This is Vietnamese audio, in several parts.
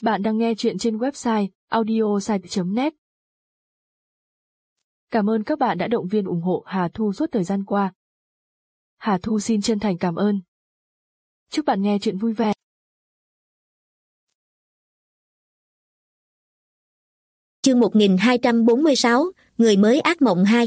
Bạn đang nghe chuyện trên website audiosite.net. Cảm ơn các bạn đã động viên ủng hộ Hà Thu suốt thời gian qua. Hà Thu xin chân thành cảm ơn. Chúc bạn nghe chuyện vui vẻ. Chương 1246, Người mới ác mộng 2.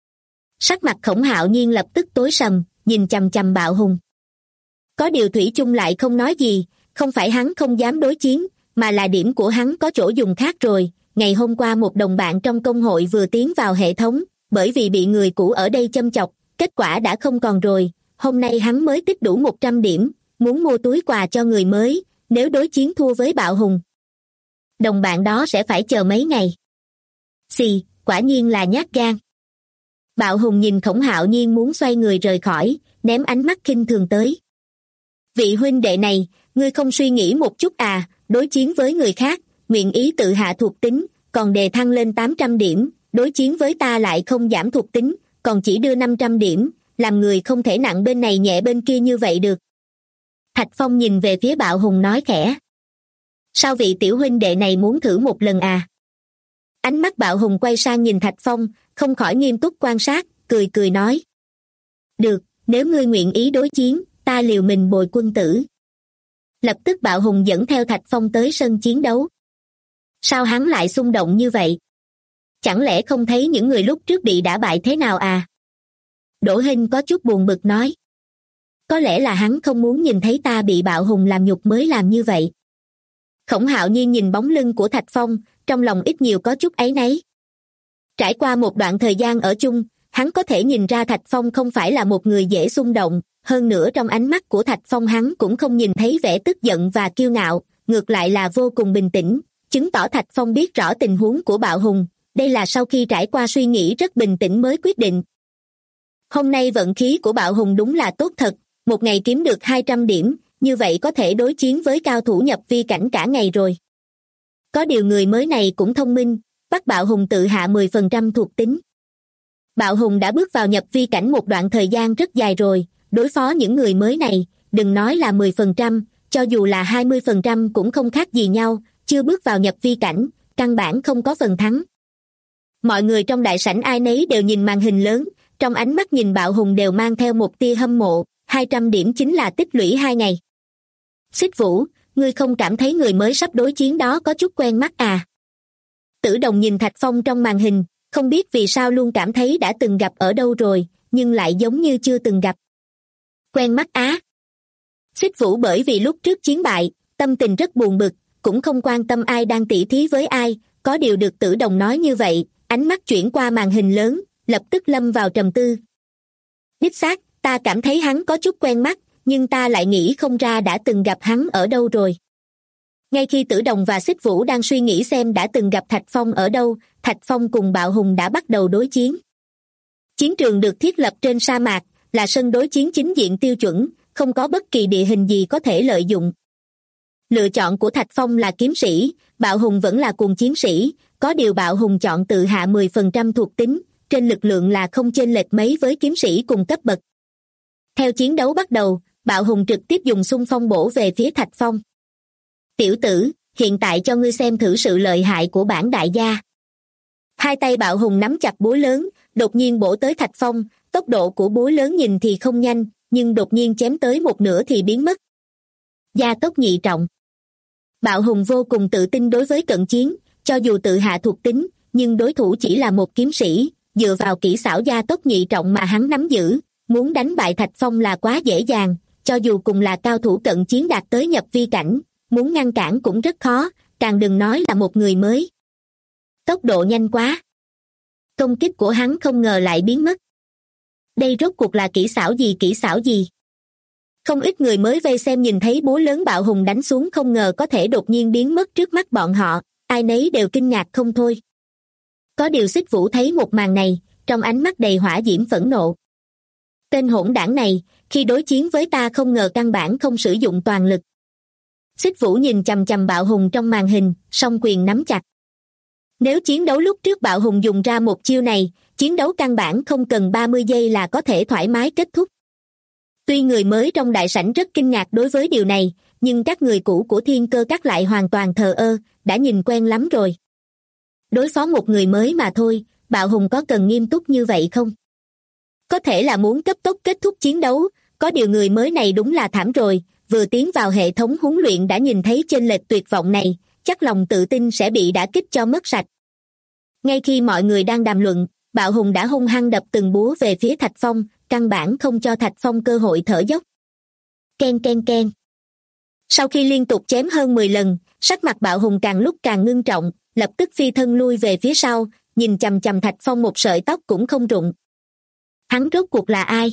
Sắc mặt Khổng Hạo Nhiên lập tức tối sầm, nhìn chằm chằm Bạo Hùng. Có điều thủy chung lại không nói gì, không phải hắn không dám đối chiến, mà là điểm của hắn có chỗ dùng khác rồi. Ngày hôm qua một đồng bạn trong công hội vừa tiến vào hệ thống, bởi vì bị người cũ ở đây châm chọc, kết quả đã không còn rồi. Hôm nay hắn mới tích đủ 100 điểm, muốn mua túi quà cho người mới, nếu đối chiến thua với Bạo Hùng. Đồng bạn đó sẽ phải chờ mấy ngày. Xì, quả nhiên là nhát gan. Bạo Hùng nhìn Khổng Hạo Nhiên muốn xoay người rời khỏi, ném ánh mắt khinh thường tới. Vị huynh đệ này, ngươi không suy nghĩ một chút à, đối chiến với người khác, nguyện ý tự hạ thuộc tính, còn đề thăng lên 800 điểm, đối chiến với ta lại không giảm thuộc tính, còn chỉ đưa 500 điểm, làm người không thể nặng bên này nhẹ bên kia như vậy được. Thạch Phong nhìn về phía Bạo Hùng nói khẽ. Sao vị tiểu huynh đệ này muốn thử một lần à? Ánh mắt Bạo Hùng quay sang nhìn Thạch Phong, không khỏi nghiêm túc quan sát, cười cười nói. Được, nếu ngươi nguyện ý đối chiến, ta liều mình bồi quân tử. Lập tức Bạo Hùng dẫn theo Thạch Phong tới sân chiến đấu. Sao hắn lại xung động như vậy? Chẳng lẽ không thấy những người lúc trước bị đả bại thế nào à? Đỗ Hinh có chút buồn bực nói. Có lẽ là hắn không muốn nhìn thấy ta bị Bạo Hùng làm nhục mới làm như vậy. Khổng Hạo Nhiên nhìn bóng lưng của Thạch Phong, trong lòng ít nhiều có chút áy náy. Trải qua một đoạn thời gian ở chung, hắn có thể nhìn ra Thạch Phong không phải là một người dễ xung động, hơn nữa trong ánh mắt của Thạch Phong hắn cũng không nhìn thấy vẻ tức giận và kiêu ngạo, ngược lại là vô cùng bình tĩnh, chứng tỏ Thạch Phong biết rõ tình huống của Bạo Hùng, đây là sau khi trải qua suy nghĩ rất bình tĩnh mới quyết định. Hôm nay vận khí của Bạo Hùng đúng là tốt thật, một ngày kiếm được 200 điểm, như vậy có thể đối chiến với cao thủ nhập vi cảnh cả ngày rồi. Có điều người mới này cũng thông minh, bắt Bạo Hùng tự hạ 10% thuộc tính. Bạo Hùng đã bước vào nhập vi cảnh một đoạn thời gian rất dài rồi, đối phó những người mới này, đừng nói là 10%, cho dù là 20% cũng không khác gì nhau, chưa bước vào nhập vi cảnh, căn bản không có phần thắng. Mọi người trong đại sảnh ai nấy đều nhìn màn hình lớn, trong ánh mắt nhìn Bạo Hùng đều mang theo một tia hâm mộ, 200 điểm chính là tích lũy 2 ngày. Xích Vũ, ngươi không cảm thấy người mới sắp đối chiến đó có chút quen mắt à? Tử Đồng nhìn Thạch Phong trong màn hình, không biết vì sao luôn cảm thấy đã từng gặp ở đâu rồi, nhưng lại giống như chưa từng gặp. Quen mắt á? Xích Vũ bởi vì lúc trước chiến bại, tâm tình rất buồn bực, cũng không quan tâm ai đang tỉ thí với ai, có điều được Tử Đồng nói như vậy, ánh mắt chuyển qua màn hình lớn, lập tức lâm vào trầm tư. Đích xác, ta cảm thấy hắn có chút quen mắt, nhưng ta lại nghĩ không ra đã từng gặp hắn ở đâu rồi. Ngay khi Tử Đồng và Xích Vũ đang suy nghĩ xem đã từng gặp Thạch Phong ở đâu, Thạch Phong cùng Bạo Hùng đã bắt đầu đối chiến. Chiến trường được thiết lập trên sa mạc, là sân đối chiến chính diện tiêu chuẩn, không có bất kỳ địa hình gì có thể lợi dụng. Lựa chọn của Thạch Phong là kiếm sĩ, Bạo Hùng vẫn là cuồng chiến sĩ, có điều Bạo Hùng chọn tự hạ 10% thuộc tính, trên lực lượng là không chênh lệch mấy với kiếm sĩ cùng cấp bậc. Theo chiến đấu bắt đầu, Bạo Hùng trực tiếp dùng xung phong bổ về phía Thạch Phong. Tiểu tử, hiện tại cho ngươi xem thử sự lợi hại của bản đại gia. Hai tay Bạo Hùng nắm chặt búa lớn, đột nhiên bổ tới Thạch Phong, tốc độ của búa lớn nhìn thì không nhanh, nhưng đột nhiên chém tới một nửa thì biến mất. Gia tốc nhị trọng. Bạo Hùng vô cùng tự tin đối với cận chiến, cho dù tự hạ thuộc tính, nhưng đối thủ chỉ là một kiếm sĩ, dựa vào kỹ xảo gia tốc nhị trọng mà hắn nắm giữ, muốn đánh bại Thạch Phong là quá dễ dàng, cho dù cùng là cao thủ cận chiến đạt tới nhập vi cảnh, muốn ngăn cản cũng rất khó, càng đừng nói là một người mới. Tốc độ nhanh quá. Công kích của hắn không ngờ lại biến mất. Đây rốt cuộc là kỹ xảo gì? Không ít người mới vây xem nhìn thấy búa lớn Bạo Hùng đánh xuống không ngờ có thể đột nhiên biến mất trước mắt bọn họ, ai nấy đều kinh ngạc không thôi. Có điều Xích Vũ thấy một màn này, trong ánh mắt đầy hỏa diễm phẫn nộ. Tên hỗn đảng này, khi đối chiến với ta không ngờ căn bản không sử dụng toàn lực. Xích Vũ nhìn chằm chằm Bạo Hùng trong màn hình, song quyền nắm chặt. Nếu chiến đấu lúc trước Bạo Hùng dùng ra một chiêu này, chiến đấu căn bản không cần 30 giây là có thể thoải mái kết thúc. Tuy người mới trong đại sảnh rất kinh ngạc đối với điều này, nhưng các người cũ của Thiên Cơ Các lại hoàn toàn thờ ơ, đã nhìn quen lắm rồi. Đối phó một người mới mà thôi, Bạo Hùng có cần nghiêm túc như vậy không? Có thể là muốn cấp tốc kết thúc chiến đấu, có điều người mới này đúng là thảm rồi, vừa tiến vào hệ thống huấn luyện đã nhìn thấy chênh lệch tuyệt vọng này, chắc lòng tự tin sẽ bị đả kích cho mất sạch. Ngay khi mọi người đang đàm luận, Bạo Hùng đã hung hăng đập từng búa về phía Thạch Phong, căn bản không cho Thạch Phong cơ hội thở dốc. Ken ken ken. Sau khi liên tục chém hơn 10 lần, sắc mặt Bạo Hùng càng lúc càng ngưng trọng, lập tức phi thân lui về phía sau, nhìn chằm chằm Thạch Phong một sợi tóc cũng không rụng. Hắn rốt cuộc là ai?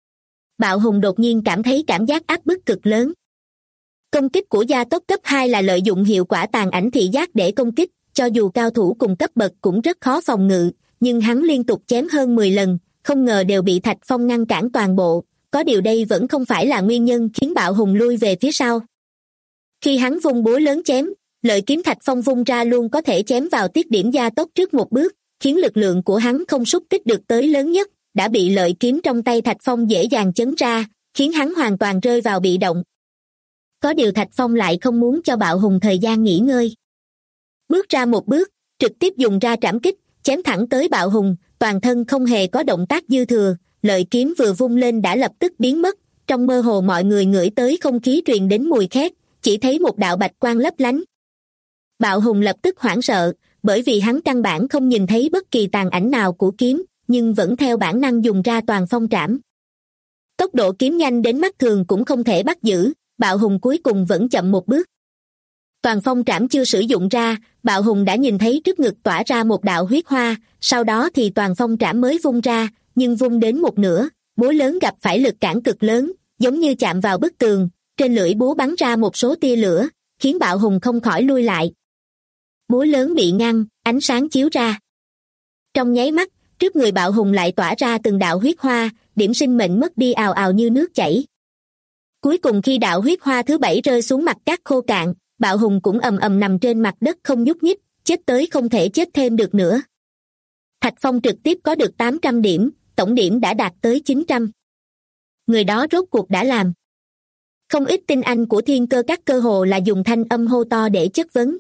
Bạo Hùng đột nhiên cảm thấy cảm giác áp bức cực lớn. Công kích của gia tốc cấp 2 là lợi dụng hiệu quả tàn ảnh thị giác để công kích, cho dù cao thủ cùng cấp bậc cũng rất khó phòng ngự, nhưng hắn liên tục chém hơn 10 lần, không ngờ đều bị Thạch Phong ngăn cản toàn bộ, có điều đây vẫn không phải là nguyên nhân khiến Bạo Hùng lui về phía sau. Khi hắn vung búa lớn chém, lợi kiếm Thạch Phong vung ra luôn có thể chém vào tiết điểm gia tốc trước một bước, khiến lực lượng của hắn không xúc tích được tới lớn nhất, đã bị lợi kiếm trong tay Thạch Phong dễ dàng chấn ra, khiến hắn hoàn toàn rơi vào bị động. Có điều Thạch Phong lại không muốn cho Bạo Hùng thời gian nghỉ ngơi. Bước ra một bước, trực tiếp dùng ra trảm kích, chém thẳng tới Bạo Hùng, toàn thân không hề có động tác dư thừa, lợi kiếm vừa vung lên đã lập tức biến mất, trong mơ hồ mọi người ngửi tới không khí truyền đến mùi khét, chỉ thấy một đạo bạch quang lấp lánh. Bạo Hùng lập tức hoảng sợ, bởi vì hắn căn bản không nhìn thấy bất kỳ tàn ảnh nào của kiếm, nhưng vẫn theo bản năng dùng ra toàn phong trảm. Tốc độ kiếm nhanh đến mắt thường cũng không thể bắt giữ, Bạo Hùng cuối cùng vẫn chậm một bước. Toàn phong trảm chưa sử dụng ra, Bạo Hùng đã nhìn thấy trước ngực tỏa ra một đạo huyết hoa, sau đó thì toàn phong trảm mới vung ra, nhưng vung đến một nửa, búa lớn gặp phải lực cản cực lớn, giống như chạm vào bức tường, trên lưỡi búa bắn ra một số tia lửa, khiến Bạo Hùng không khỏi lui lại. Búa lớn bị ngăn, ánh sáng chiếu ra. Trong nháy mắt, trước người Bạo Hùng lại tỏa ra từng đạo huyết hoa, điểm sinh mệnh mất đi ào ào như nước chảy. Cuối cùng khi đạo huyết hoa thứ 7 rơi xuống mặt cát khô cạn, Bạo Hùng cũng ầm ầm nằm trên mặt đất không nhúc nhích, chết tới không thể chết thêm được nữa. Thạch Phong trực tiếp có được 800 điểm, tổng điểm đã đạt tới 900. Người đó rốt cuộc đã làm. Không ít tinh anh của Thiên Cơ Các cơ hồ là dùng thanh âm hô to để chất vấn.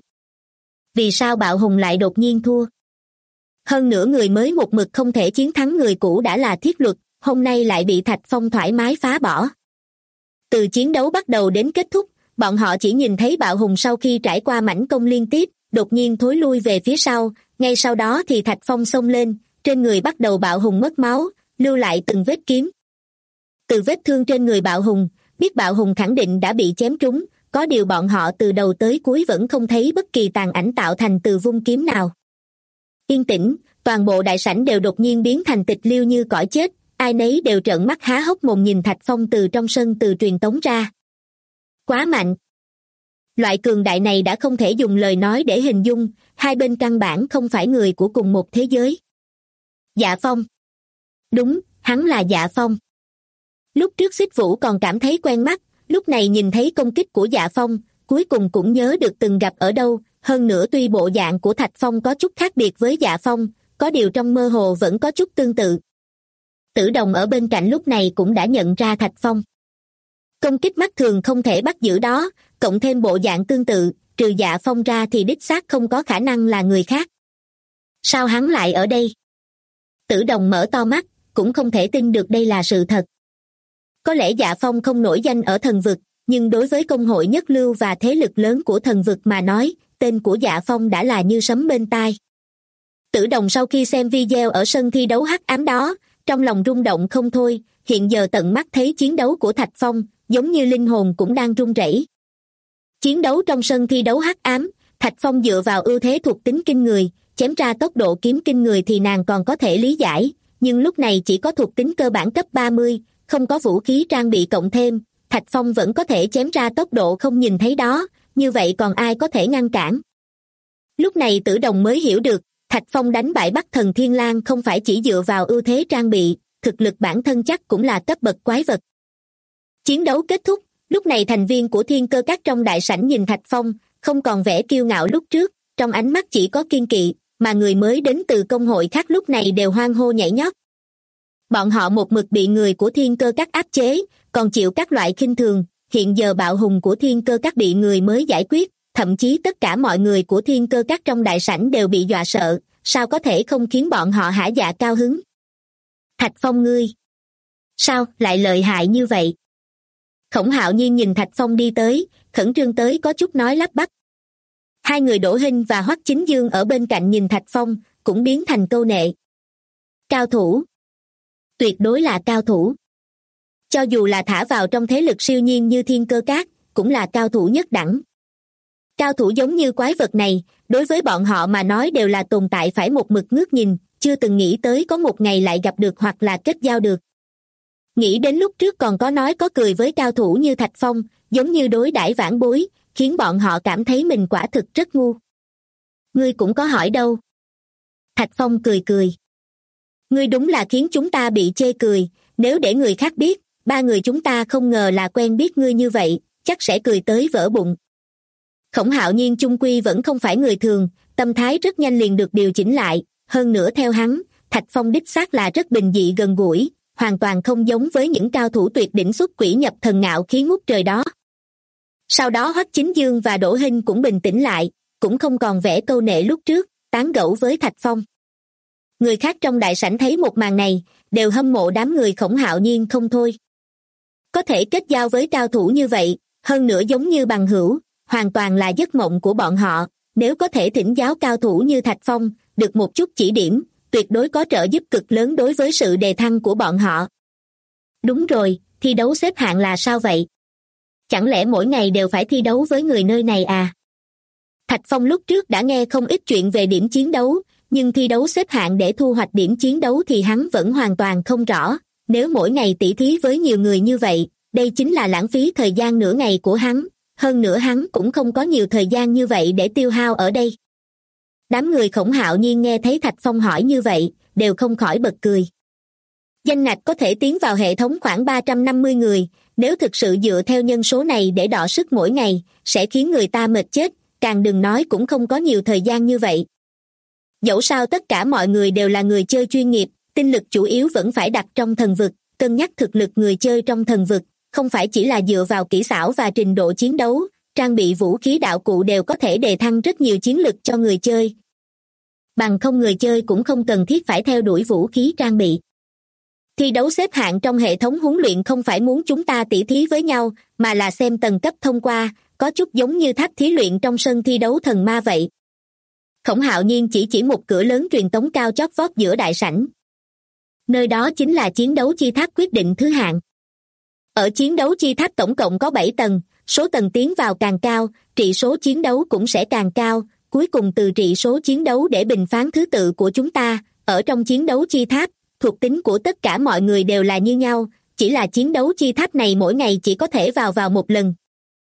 Vì sao Bạo Hùng lại đột nhiên thua? Hơn nữa người mới một mực không thể chiến thắng người cũ đã là thiết luật, hôm nay lại bị Thạch Phong thoải mái phá bỏ. Từ chiến đấu bắt đầu đến kết thúc, bọn họ chỉ nhìn thấy Bạo Hùng sau khi trải qua mãnh công liên tiếp, đột nhiên thối lui về phía sau, ngay sau đó thì Thạch Phong xông lên, trên người bắt đầu Bạo Hùng mất máu, lưu lại từng vết kiếm. Từ vết thương trên người Bạo Hùng, biết Bạo Hùng khẳng định đã bị chém trúng, có điều bọn họ từ đầu tới cuối vẫn không thấy bất kỳ tàn ảnh tạo thành từ vung kiếm nào. Yên tĩnh, toàn bộ đại sảnh đều đột nhiên biến thành tịch liêu như cõi chết, ai nấy đều trợn mắt há hốc mồm nhìn Thạch Phong từ trong sân từ truyền tống ra. Quá mạnh. Loại cường đại này đã không thể dùng lời nói để hình dung, hai bên căn bản không phải người của cùng một thế giới. Dạ Phong. Đúng, hắn là Dạ Phong. Lúc trước Xích Vũ còn cảm thấy quen mắt, lúc này nhìn thấy công kích của Dạ Phong, cuối cùng cũng nhớ được từng gặp ở đâu, hơn nữa tuy bộ dạng của Thạch Phong có chút khác biệt với Dạ Phong, có điều trong mơ hồ vẫn có chút tương tự. Tử Đồng ở bên cạnh lúc này cũng đã nhận ra Thạch Phong. Công kích mắt thường không thể bắt giữ đó, cộng thêm bộ dạng tương tự, trừ Dạ Phong ra thì đích xác không có khả năng là người khác. Sao hắn lại ở đây? Tử Đồng mở to mắt, cũng không thể tin được đây là sự thật. Có lẽ Dạ Phong không nổi danh ở thần vực, nhưng đối với công hội nhất lưu và thế lực lớn của thần vực mà nói, tên của Dạ Phong đã là như sấm bên tai. Tử Đồng sau khi xem video ở sân thi đấu hắc ám đó, trong lòng rung động không thôi, hiện giờ tận mắt thấy chiến đấu của Thạch Phong, giống như linh hồn cũng đang run rẩy. Chiến đấu trong sân thi đấu hắc ám, Thạch Phong dựa vào ưu thế thuộc tính kinh người, chém ra tốc độ kiếm kinh người thì nàng còn có thể lý giải, nhưng lúc này chỉ có thuộc tính cơ bản cấp 30, không có vũ khí trang bị cộng thêm, Thạch Phong vẫn có thể chém ra tốc độ không nhìn thấy đó, như vậy còn ai có thể ngăn cản? Lúc này Tử Đồng mới hiểu được, Thạch Phong đánh bại Bắc Thần Thiên Lang không phải chỉ dựa vào ưu thế trang bị, thực lực bản thân chắc cũng là cấp bậc quái vật. Chiến đấu kết thúc, lúc này thành viên của Thiên Cơ Các trong đại sảnh nhìn Thạch Phong, không còn vẻ kiêu ngạo lúc trước, trong ánh mắt chỉ có kiên kỵ, mà người mới đến từ công hội khác lúc này đều hoan hô nhảy nhót. Bọn họ một mực bị người của Thiên Cơ Các áp chế, còn chịu các loại khinh thường, hiện giờ Bạo Hùng của Thiên Cơ Các bị người mới giải quyết, thậm chí tất cả mọi người của Thiên Cơ Các trong đại sảnh đều bị dọa sợ, sao có thể không khiến bọn họ hả dạ cao hứng. Thạch Phong ngươi, sao lại lợi hại như vậy? Khổng Hạo Nhiên nhìn Thạch Phong đi tới, khẩn trương tới có chút nói lắp bắp. Hai người Đỗ Hinh và Hoắc Chính Dương ở bên cạnh nhìn Thạch Phong, cũng biến thành câu nệ. Cao thủ. Tuyệt đối là cao thủ. Cho dù là thả vào trong thế lực siêu nhiên như Thiên Cơ Các, cũng là cao thủ nhất đẳng. Cao thủ giống như quái vật này, đối với bọn họ mà nói đều là tồn tại phải một mực ngước nhìn, chưa từng nghĩ tới có một ngày lại gặp được hoặc là kết giao được. Nghĩ đến lúc trước còn có nói có cười với cao thủ như Thạch Phong, giống như đối đãi vãn bối, khiến bọn họ cảm thấy mình quả thực rất ngu. Ngươi cũng có hỏi đâu. Thạch Phong cười cười. Ngươi đúng là khiến chúng ta bị chê cười, nếu để người khác biết, ba người chúng ta không ngờ là quen biết ngươi như vậy, chắc sẽ cười tới vỡ bụng. Khổng Hạo Nhiên chung quy vẫn không phải người thường, tâm thái rất nhanh liền được điều chỉnh lại, hơn nữa theo hắn, Thạch Phong đích xác là rất bình dị gần gũi, hoàn toàn không giống với những cao thủ tuyệt đỉnh xuất quỷ nhập thần ngạo khí ngút trời đó. Sau đó Hoắc Chính Dương và Đỗ Hinh cũng bình tĩnh lại, cũng không còn vẻ câu nệ lúc trước, tán gẫu với Thạch Phong. Người khác trong đại sảnh thấy một màn này, đều hâm mộ đám người Khổng Hạo Nhiên không thôi. Có thể kết giao với cao thủ như vậy, hơn nữa giống như bằng hữu, hoàn toàn là giấc mộng của bọn họ, nếu có thể thỉnh giáo cao thủ như Thạch Phong, được một chút chỉ điểm, tuyệt đối có trợ giúp cực lớn đối với sự đề thăng của bọn họ. Đúng rồi, thi đấu xếp hạng là sao vậy? Chẳng lẽ mỗi ngày đều phải thi đấu với người nơi này à? Thạch Phong lúc trước đã nghe không ít chuyện về điểm chiến đấu, nhưng thi đấu xếp hạng để thu hoạch điểm chiến đấu thì hắn vẫn hoàn toàn không rõ. Nếu mỗi ngày tỉ thí với nhiều người như vậy, đây chính là lãng phí thời gian nửa ngày của hắn, hơn nữa hắn cũng không có nhiều thời gian như vậy để tiêu hao ở đây. Đám người Khổng Hạo Nhiên nghe thấy Thạch Phong hỏi như vậy, đều không khỏi bật cười. Danh ngạch có thể tiến vào hệ thống khoảng 350 người, nếu thực sự dựa theo nhân số này để đọ sức mỗi ngày, sẽ khiến người ta mệt chết, càng đừng nói cũng không có nhiều thời gian như vậy. Dẫu sao tất cả mọi người đều là người chơi chuyên nghiệp, tinh lực chủ yếu vẫn phải đặt trong thần vực, cân nhắc thực lực người chơi trong thần vực, không phải chỉ là dựa vào kỹ xảo và trình độ chiến đấu, trang bị vũ khí đạo cụ đều có thể đề thăng rất nhiều chiến lực cho người chơi. Bằng không người chơi cũng không cần thiết phải theo đuổi vũ khí trang bị. Thi đấu xếp hạng trong hệ thống huấn luyện không phải muốn chúng ta tỉ thí với nhau, mà là xem tầng cấp thông qua, có chút giống như tháp thí luyện trong sân thi đấu thần ma vậy. Khổng Hạo Nhiên chỉ một cửa lớn truyền tống cao chót vót giữa đại sảnh. Nơi đó chính là chiến đấu chi tháp quyết định thứ hạng. Ở chiến đấu chi tháp tổng cộng có 7 tầng, số tầng tiến vào càng cao, trị số chiến đấu cũng sẽ càng cao, cuối cùng từ trị số chiến đấu để bình phán thứ tự của chúng ta. Ở trong chiến đấu chi tháp, thuộc tính của tất cả mọi người đều là như nhau, chỉ là chiến đấu chi tháp này mỗi ngày chỉ có thể vào một lần.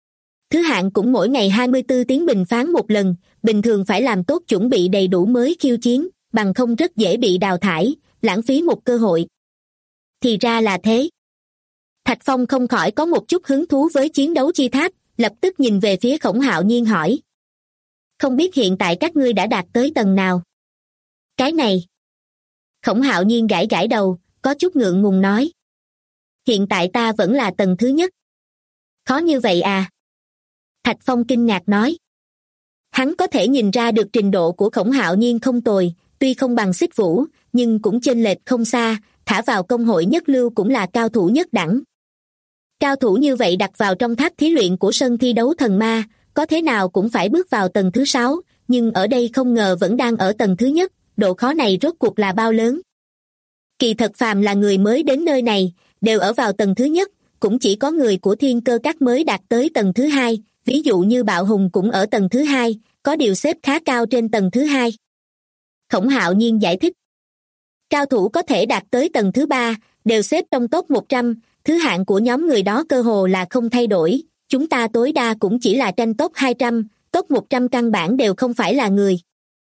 Thứ hạng cũng mỗi ngày 24 tiếng bình phán một lần, bình thường phải làm tốt chuẩn bị đầy đủ mới khiêu chiến, bằng không rất dễ bị đào thải, lãng phí một cơ hội. Thì ra là thế. Thạch Phong không khỏi có một chút hứng thú với chiến đấu chi tháp, lập tức nhìn về phía Khổng Hạo Nhiên hỏi. Không biết hiện tại các ngươi đã đạt tới tầng nào? Cái này. Khổng Hạo Nhiên gãi gãi đầu, có chút ngượng ngùng nói. Hiện tại ta vẫn là tầng thứ nhất. Khó như vậy à? Thạch Phong kinh ngạc nói. Hắn có thể nhìn ra được trình độ của Khổng Hạo Nhiên không tồi, tuy không bằng Xích Vũ, nhưng cũng chênh lệch không xa, thả vào công hội nhất lưu cũng là cao thủ nhất đẳng. Cao thủ như vậy đặt vào trong tháp thí luyện của sân thi đấu thần ma, có thế nào cũng phải bước vào tầng thứ 6, nhưng ở đây không ngờ vẫn đang ở tầng thứ nhất, độ khó này rốt cuộc là bao lớn. Kỳ thật phàm là người mới đến nơi này, đều ở vào tầng thứ nhất, cũng chỉ có người của Thiên Cơ Các mới đạt tới tầng thứ 2, ví dụ như Bạo Hùng cũng ở tầng thứ 2, có điều xếp khá cao trên tầng thứ 2. Khổng Hạo Nhiên giải thích. Cao thủ có thể đạt tới tầng thứ 3, đều xếp trong top 100, thứ hạng của nhóm người đó cơ hồ là không thay đổi, chúng ta tối đa cũng chỉ là tranh top 200, top 100 căn bản đều không phải là người.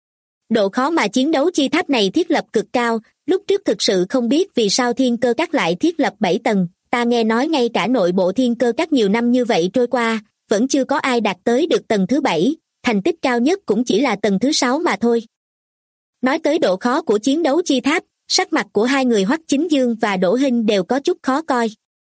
Độ khó mà chiến đấu chi tháp này thiết lập cực cao, lúc trước thực sự không biết vì sao Thiên Cơ Các lại thiết lập 7 tầng, ta nghe nói ngay cả nội bộ Thiên Cơ Các nhiều năm như vậy trôi qua, vẫn chưa có ai đạt tới được tầng thứ 7, thành tích cao nhất cũng chỉ là tầng thứ 6 mà thôi. Nói tới độ khó của chiến đấu chi tháp, sắc mặt của hai người Hoắc Chính Dương và Đỗ Hinh đều có chút khó coi.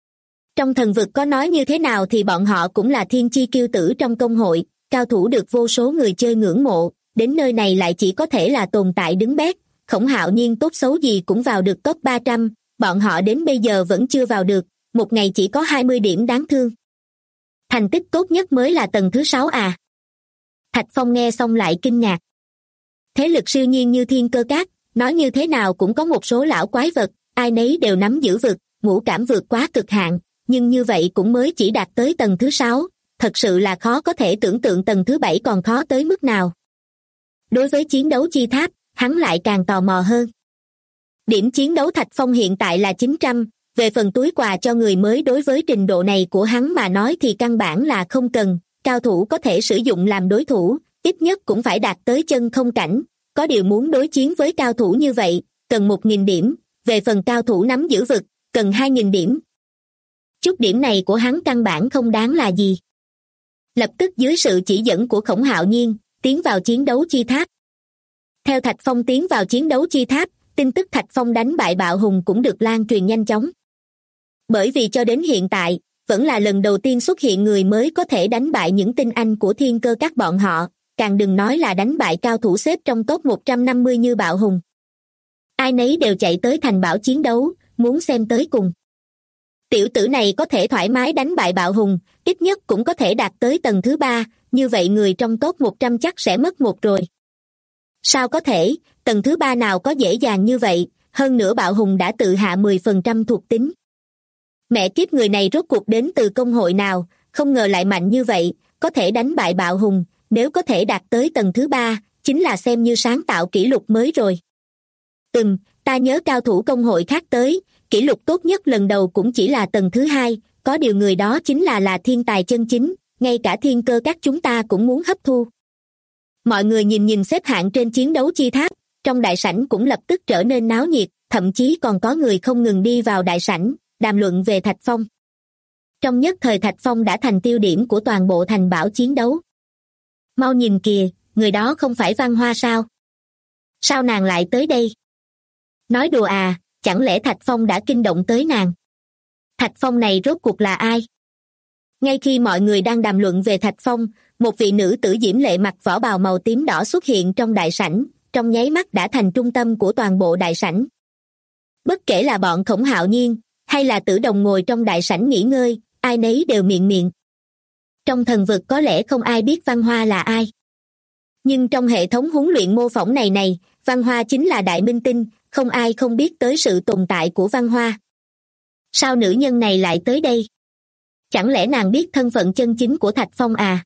Trong thần vực có nói như thế nào thì bọn họ cũng là thiên chi kiêu tử trong công hội, cao thủ được vô số người chơi ngưỡng mộ, đến nơi này lại chỉ có thể là tồn tại đứng bét. Khổng Hạo Nhiên tốt xấu gì cũng vào được top 300, bọn họ đến bây giờ vẫn chưa vào được, một ngày chỉ có 20 điểm đáng thương. Thành tích tốt nhất mới là tầng thứ 6 à? Thạch Phong nghe xong lại kinh ngạc. Thế lực siêu nhiên như Thiên Cơ Các, nói như thế nào cũng có một số lão quái vật, ai nấy đều nắm giữ vực, ngũ cảm vượt quá cực hạn, nhưng như vậy cũng mới chỉ đạt tới tầng thứ 6, thật sự là khó có thể tưởng tượng tầng thứ 7 còn khó tới mức nào. Đối với chiến đấu chi tháp, hắn lại càng tò mò hơn. Điểm chiến đấu Thạch Phong hiện tại là 900, về phần túi quà cho người mới đối với trình độ này của hắn mà nói thì căn bản là không cần, cao thủ có thể sử dụng làm đối thủ, ít nhất cũng phải đạt tới chân không cảnh, có điều muốn đối chiến với cao thủ như vậy, cần 1.000 điểm, về phần cao thủ nắm giữ vực, cần 2.000 điểm. Chút điểm này của hắn căn bản không đáng là gì. Lập tức dưới sự chỉ dẫn của Khổng Hạo Nhiên, tiến vào chiến đấu chi tháp. Theo Thạch Phong tiến vào chiến đấu chi tháp, tin tức Thạch Phong đánh bại Bạo Hùng cũng được lan truyền nhanh chóng. Bởi vì cho đến hiện tại, vẫn là lần đầu tiên xuất hiện người mới có thể đánh bại những tinh anh của Thiên Cơ Các bọn họ, càng đừng nói là đánh bại cao thủ xếp trong top 150 như Bạo Hùng. Ai nấy đều chạy tới thành bảo chiến đấu, muốn xem tới cùng. Tiểu tử này có thể thoải mái đánh bại Bạo Hùng, ít nhất cũng có thể đạt tới tầng thứ 3, như vậy người trong top 100 chắc sẽ mất một rồi. Sao có thể, tầng thứ 3 nào có dễ dàng như vậy, hơn nữa Bạo Hùng đã tự hạ 10% thuộc tính. Mẹ kiếp, người này rốt cuộc đến từ công hội nào, không ngờ lại mạnh như vậy, có thể đánh bại Bạo Hùng, nếu có thể đạt tới tầng thứ 3, chính là xem như sáng tạo kỷ lục mới rồi. Ta nhớ cao thủ công hội khác tới, kỷ lục tốt nhất lần đầu cũng chỉ là tầng thứ 2, có điều người đó chính là thiên tài chân chính, ngay cả Thiên Cơ Các chúng ta cũng muốn hấp thu. Mọi người nhìn xếp hạng trên chiến đấu chi tháp, trong đại sảnh cũng lập tức trở nên náo nhiệt, thậm chí còn có người không ngừng đi vào đại sảnh, đàm luận về Thạch Phong. Trong nhất thời Thạch Phong đã thành tiêu điểm của toàn bộ thành bảo chiến đấu. Mau nhìn kìa, người đó không phải Văn Hoa sao? Sao nàng lại tới đây? Nói đùa à, chẳng lẽ Thạch Phong đã kinh động tới nàng? Thạch Phong này rốt cuộc là ai? Ngay khi mọi người đang đàm luận về Thạch Phong, một vị nữ tử diễm lệ mặc võ bào màu tím đỏ xuất hiện trong đại sảnh, trong nháy mắt đã thành trung tâm của toàn bộ đại sảnh. Bất kể là bọn Khổng Hạo Nhiên, hay là Tử Đồng ngồi trong đại sảnh nghỉ ngơi, ai nấy đều miệng. Trong thần vực có lẽ không ai biết Văn Hoa là ai. Nhưng trong hệ thống huấn luyện mô phỏng này, Văn Hoa chính là đại minh tinh, không ai không biết tới sự tồn tại của Văn Hoa. Sao nữ nhân này lại tới đây? Chẳng lẽ nàng biết thân phận chân chính của Thạch Phong à?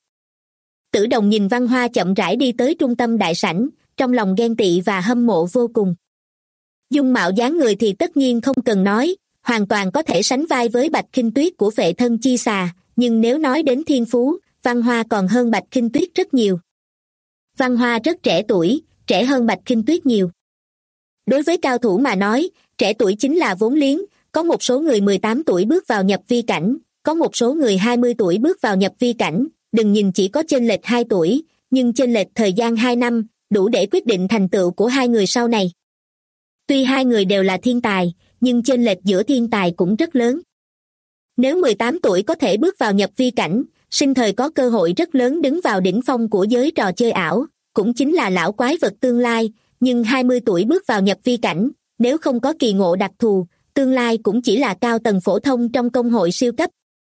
Tử Đồng nhìn Văn Hoa chậm rãi đi tới trung tâm đại sảnh, trong lòng ghen tị và hâm mộ vô cùng. Dung mạo dáng người thì tất nhiên không cần nói, hoàn toàn có thể sánh vai với Bạch Khinh Tuyết của Phệ Thân Chi Xà, nhưng nếu nói đến thiên phú, Văn Hoa còn hơn Bạch Khinh Tuyết rất nhiều. Văn Hoa rất trẻ tuổi, trẻ hơn Bạch Khinh Tuyết nhiều. Đối với cao thủ mà nói, trẻ tuổi chính là vốn liếng, có một số người 18 tuổi bước vào nhập vi cảnh, có một số người 20 tuổi bước vào nhập vi cảnh, đừng nhìn chỉ có chênh lệch 2 tuổi, nhưng chênh lệch thời gian 2 năm, đủ để quyết định thành tựu của hai người sau này. Tuy hai người đều là thiên tài, nhưng chênh lệch giữa thiên tài cũng rất lớn. Nếu 18 tuổi có thể bước vào nhập vi cảnh, sinh thời có cơ hội rất lớn đứng vào đỉnh phong của giới trò chơi ảo, cũng chính là lão quái vật tương lai, nhưng 20 tuổi bước vào nhập vi cảnh, nếu không có kỳ ngộ đặc thù, tương lai cũng chỉ là cao tầng phổ thông trong công hội siêu cấp.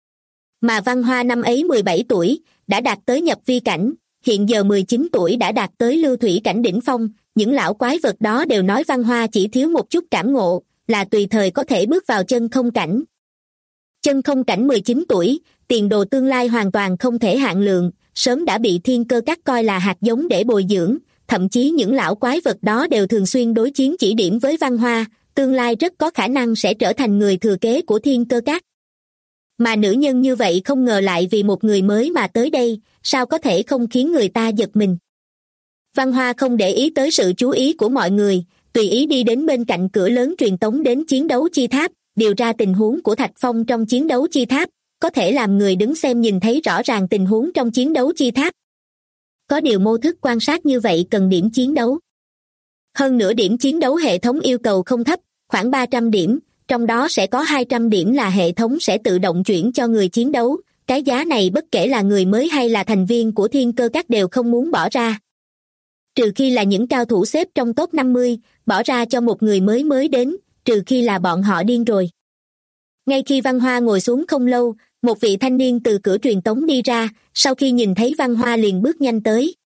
Mà Văn Hoa năm ấy 17 tuổi, đã đạt tới nhập vi cảnh, hiện giờ 19 tuổi đã đạt tới lưu thủy cảnh đỉnh phong, những lão quái vật đó đều nói Văn Hoa chỉ thiếu một chút cảm ngộ, là tùy thời có thể bước vào chân không cảnh. Chân không cảnh 19 tuổi, tiền đồ tương lai hoàn toàn không thể hạn lượng, sớm đã bị Thiên Cơ Các coi là hạt giống để bồi dưỡng, thậm chí những lão quái vật đó đều thường xuyên đối chiến chỉ điểm với Văn Hoa, tương lai rất có khả năng sẽ trở thành người thừa kế của Thiên Cơ Các. Mà nữ nhân như vậy không ngờ lại vì một người mới mà tới đây, sao có thể không khiến người ta giật mình. Văn Hoa không để ý tới sự chú ý của mọi người, tùy ý đi đến bên cạnh cửa lớn truyền tống đến chiến đấu chi tháp, điều ra tình huống của Thạch Phong trong chiến đấu chi tháp, có thể làm người đứng xem nhìn thấy rõ ràng tình huống trong chiến đấu chi tháp. Có điều mô thức quan sát như vậy cần điểm chiến đấu. Hơn nữa điểm chiến đấu hệ thống yêu cầu không thấp, khoảng 300 điểm, trong đó sẽ có 200 điểm là hệ thống sẽ tự động chuyển cho người chiến đấu. Cái giá này bất kể là người mới hay là thành viên của Thiên Cơ Các đều không muốn bỏ ra. Trừ khi là những cao thủ xếp trong top 50, bỏ ra cho một người mới đến, trừ khi là bọn họ điên rồi. Ngay khi Văn Hoa ngồi xuống không lâu, một vị thanh niên từ cửa truyền tống đi ra, sau khi nhìn thấy Văn Hoa liền bước nhanh tới.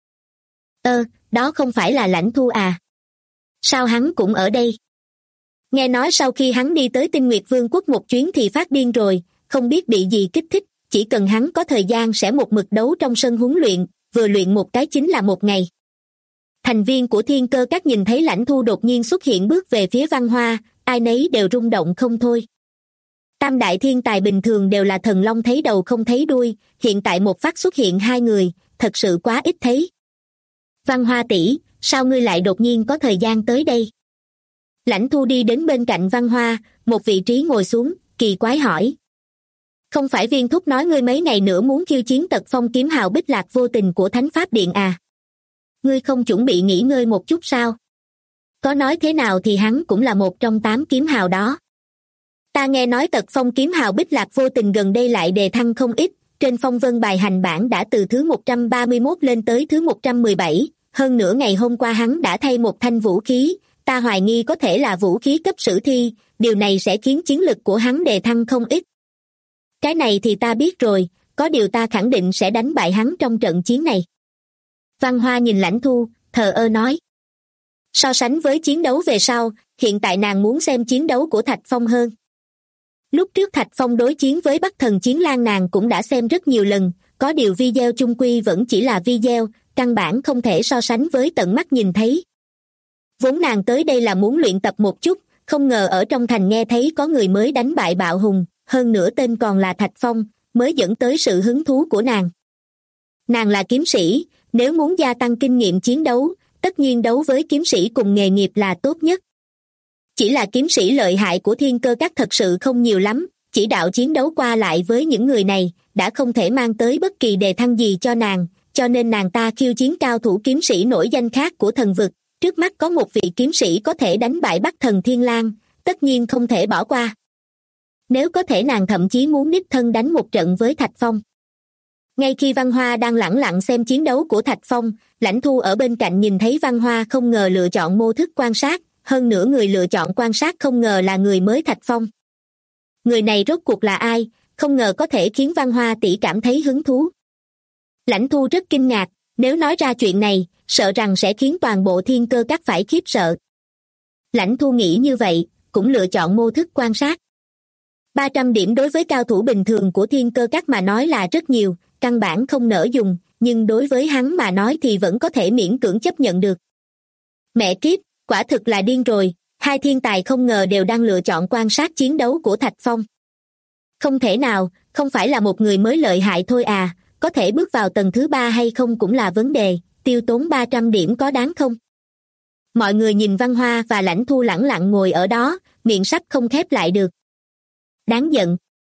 Đó không phải là Lãnh Thu à? Sao hắn cũng ở đây? Nghe nói sau khi hắn đi tới Tinh Nguyệt Vương quốc một chuyến thì phát điên rồi, không biết bị gì kích thích, chỉ cần hắn có thời gian sẽ một mực đấu trong sân huấn luyện, vừa luyện một cái chính là một ngày. Thành viên của Thiên Cơ Các nhìn thấy Lãnh Thu đột nhiên xuất hiện bước về phía Văn Hoa, ai nấy đều rung động không thôi. Tam đại thiên tài bình thường đều là thần long thấy đầu không thấy đuôi, hiện tại một phát xuất hiện hai người, thật sự quá ít thấy. Văn Hoa tỷ, sao ngươi lại đột nhiên có thời gian tới đây? Lãnh Thu đi đến bên cạnh Văn Hoa, một vị trí ngồi xuống, kỳ quái hỏi. Không phải Viên thúc nói ngươi mấy ngày nữa muốn khiêu chiến Tật Phong kiếm hào Bích Lạc Vô Tình của Thánh Pháp Điện à? Ngươi không chuẩn bị nghỉ ngơi một chút sao? Có nói thế nào thì hắn cũng là một trong 8 kiếm hào đó. Ta nghe nói Tật Phong kiếm hào Bích Lạc Vô Tình gần đây lại đề thăng không ít, trên phong vân bài hành bảng đã từ thứ 131 lên tới thứ 117, hơn nữa ngày hôm qua hắn đã thay một thanh vũ khí, ta hoài nghi có thể là vũ khí cấp sử thi, điều này sẽ khiến chiến lực của hắn đề thăng không ít. Cái này thì ta biết rồi, có điều ta khẳng định sẽ đánh bại hắn trong trận chiến này. Văn Hoa nhìn Lãnh Thu, thờ ơ nói. So sánh với chiến đấu về sau, hiện tại nàng muốn xem chiến đấu của Thạch Phong hơn. Lúc trước Thạch Phong đối chiến với Bắc Thần Chiến Lang nàng cũng đã xem rất nhiều lần, có điều video chung quy vẫn chỉ là video, căn bản không thể so sánh với tận mắt nhìn thấy. Vốn nàng tới đây là muốn luyện tập một chút, không ngờ ở trong thành nghe thấy có người mới đánh bại Bạo Hùng, hơn nữa tên còn là Thạch Phong, mới dẫn tới sự hứng thú của nàng. Nàng là kiếm sĩ, nếu muốn gia tăng kinh nghiệm chiến đấu, tất nhiên đấu với kiếm sĩ cùng nghề nghiệp là tốt nhất. Chỉ là kiếm sĩ lợi hại của Thiên Cơ Các thật sự không nhiều lắm, chỉ đạo chiến đấu qua lại với những người này, đã không thể mang tới bất kỳ đề thăng gì cho nàng, cho nên nàng ta khiêu chiến cao thủ kiếm sĩ nổi danh khác của thần vực, trước mắt có một vị kiếm sĩ có thể đánh bại Bắc Thần Thiên Lang, tất nhiên không thể bỏ qua. Nếu có thể nàng thậm chí muốn đích thân đánh một trận với Thạch Phong. Ngay khi Văn Hoa đang lẳng lặng xem chiến đấu của Thạch Phong, Lãnh Thu ở bên cạnh nhìn thấy Văn Hoa không ngờ lựa chọn mô thức quan sát, hơn nữa người lựa chọn quan sát không ngờ là người mới Thạch Phong. Người này rốt cuộc là ai, không ngờ có thể khiến Văn Hoa tỷ cảm thấy hứng thú. Lãnh Thu rất kinh ngạc, nếu nói ra chuyện này, sợ rằng sẽ khiến toàn bộ Thiên Cơ Các phải khiếp sợ. Lãnh Thu nghĩ như vậy, cũng lựa chọn mô thức quan sát. 300 điểm đối với cao thủ bình thường của Thiên Cơ Các mà nói là rất nhiều, căn bản không nỡ dùng, nhưng đối với hắn mà nói thì vẫn có thể miễn cưỡng chấp nhận được. Mẹ kiếp, quả thực là điên rồi, hai thiên tài không ngờ đều đang lựa chọn quan sát chiến đấu của Thạch Phong. Không thể nào, không phải là một người mới lợi hại thôi à, có thể bước vào tầng thứ 3 hay không cũng là vấn đề, tiêu tốn 300 điểm có đáng không? Mọi người nhìn Văn Hoa và Lãnh Thu lẳng lặng ngồi ở đó, miệng sắp không khép lại được. Đáng giận.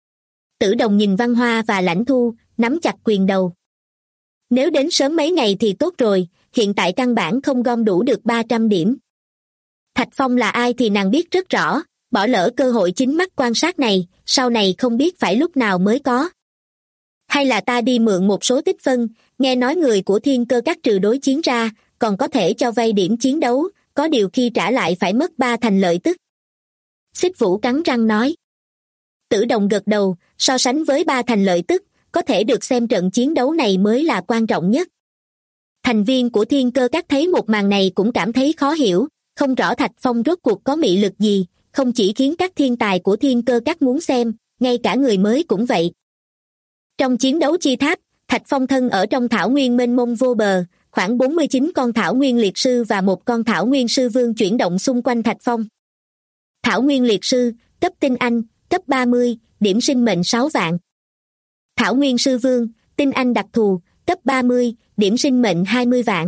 Tử Đồng nhìn Văn Hoa và Lãnh Thu, nắm chặt quyền đầu. Nếu đến sớm mấy ngày thì tốt rồi, hiện tại căn bản không gom đủ được 300 điểm. Thạch Phong là ai thì nàng biết rất rõ, bỏ lỡ cơ hội chính mắt quan sát này, sau này không biết phải lúc nào mới có. Hay là ta đi mượn một số tích phân, nghe nói người của Thiên Cơ Các trừ đối chiến ra, còn có thể cho vay điểm chiến đấu, có điều khi trả lại phải mất 3 thành lợi tức. Xích Vũ cắn răng nói. Tử Đồng gật đầu, so sánh với 3 thành lợi tức, có thể được xem trận chiến đấu này mới là quan trọng nhất. Thành viên của Thiên Cơ Các thấy một màn này cũng cảm thấy khó hiểu, không rõ Thạch Phong rốt cuộc có mị lực gì, không chỉ khiến các thiên tài của Thiên Cơ Các muốn xem, ngay cả người mới cũng vậy. Trong chiến đấu chi tháp, Thạch Phong thân ở trong thảo nguyên mênh mông vô bờ, khoảng 49 con thảo nguyên liệt sư và một con thảo nguyên sư vương chuyển động xung quanh Thạch Phong. Thảo nguyên liệt sư, cấp tinh anh, cấp 30, điểm sinh mệnh 6 vạn. Thảo nguyên sư vương, tinh anh đặc thù, cấp 30, điểm sinh mệnh 20 vạn.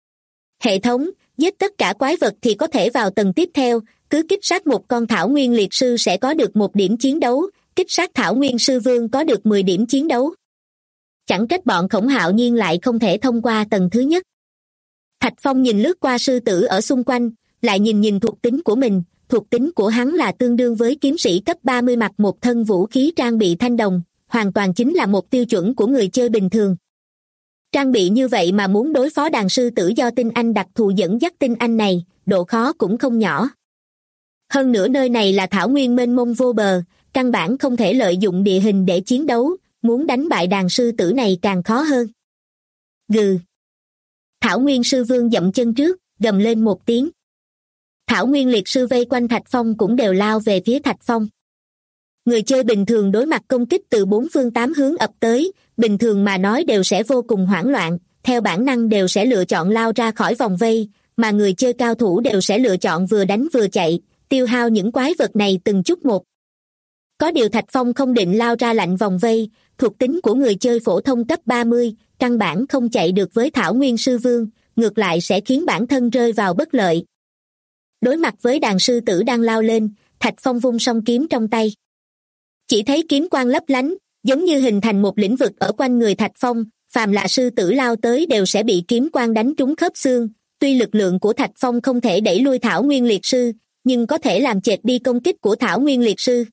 Hệ thống, giết tất cả quái vật thì có thể vào tầng tiếp theo, cứ kích sát một con thảo nguyên liệt sư sẽ có được 1 điểm chiến đấu, kích sát thảo nguyên sư vương có được 10 điểm chiến đấu. Chẳng trách bọn Khổng Hạo Nhiên lại không thể thông qua tầng thứ nhất. Thạch Phong nhìn lướt qua sư tử ở xung quanh, lại nhìn thuộc tính của mình, thuộc tính của hắn là tương đương với kiếm sĩ cấp 30 mặc một thân vũ khí trang bị thanh đồng, hoàn toàn chính là một tiêu chuẩn của người chơi bình thường. Trang bị như vậy mà muốn đối phó đàn sư tử do tinh anh đặc thù dẫn dắt tinh anh này, độ khó cũng không nhỏ. Hơn nữa nơi này là thảo nguyên mênh mông vô bờ, căn bản không thể lợi dụng địa hình để chiến đấu, muốn đánh bại đàn sư tử này càng khó hơn. Gừ. Thảo nguyên sư vương dậm chân trước, gầm lên một tiếng. Thảo nguyên liệt sư vây quanh Thạch Phong cũng đều lao về phía Thạch Phong. Người chơi bình thường đối mặt công kích từ bốn phương tám hướng ập tới, bình thường mà nói đều sẽ vô cùng hoảng loạn, theo bản năng đều sẽ lựa chọn lao ra khỏi vòng vây, mà người chơi cao thủ đều sẽ lựa chọn vừa đánh vừa chạy, tiêu hao những quái vật này từng chút một. Có điều Thạch Phong không định lao ra lạnh vòng vây, thuộc tính của người chơi phổ thông cấp 30, căn bản không chạy được với Thảo Nguyên Sư Vương, ngược lại sẽ khiến bản thân rơi vào bất lợi. Đối mặt với đàn sư tử đang lao lên, Thạch Phong vung song kiếm trong tay. Chỉ thấy kiếm quang lấp lánh, giống như hình thành một lĩnh vực ở quanh người Thạch Phong, phàm là sư tử lao tới đều sẽ bị kiếm quang đánh trúng khớp xương. Tuy lực lượng của Thạch Phong không thể đẩy lui Thảo Nguyên Liệt Sư, nhưng có thể làm chệch đi công kích của Thảo Nguyên Liệt Sư.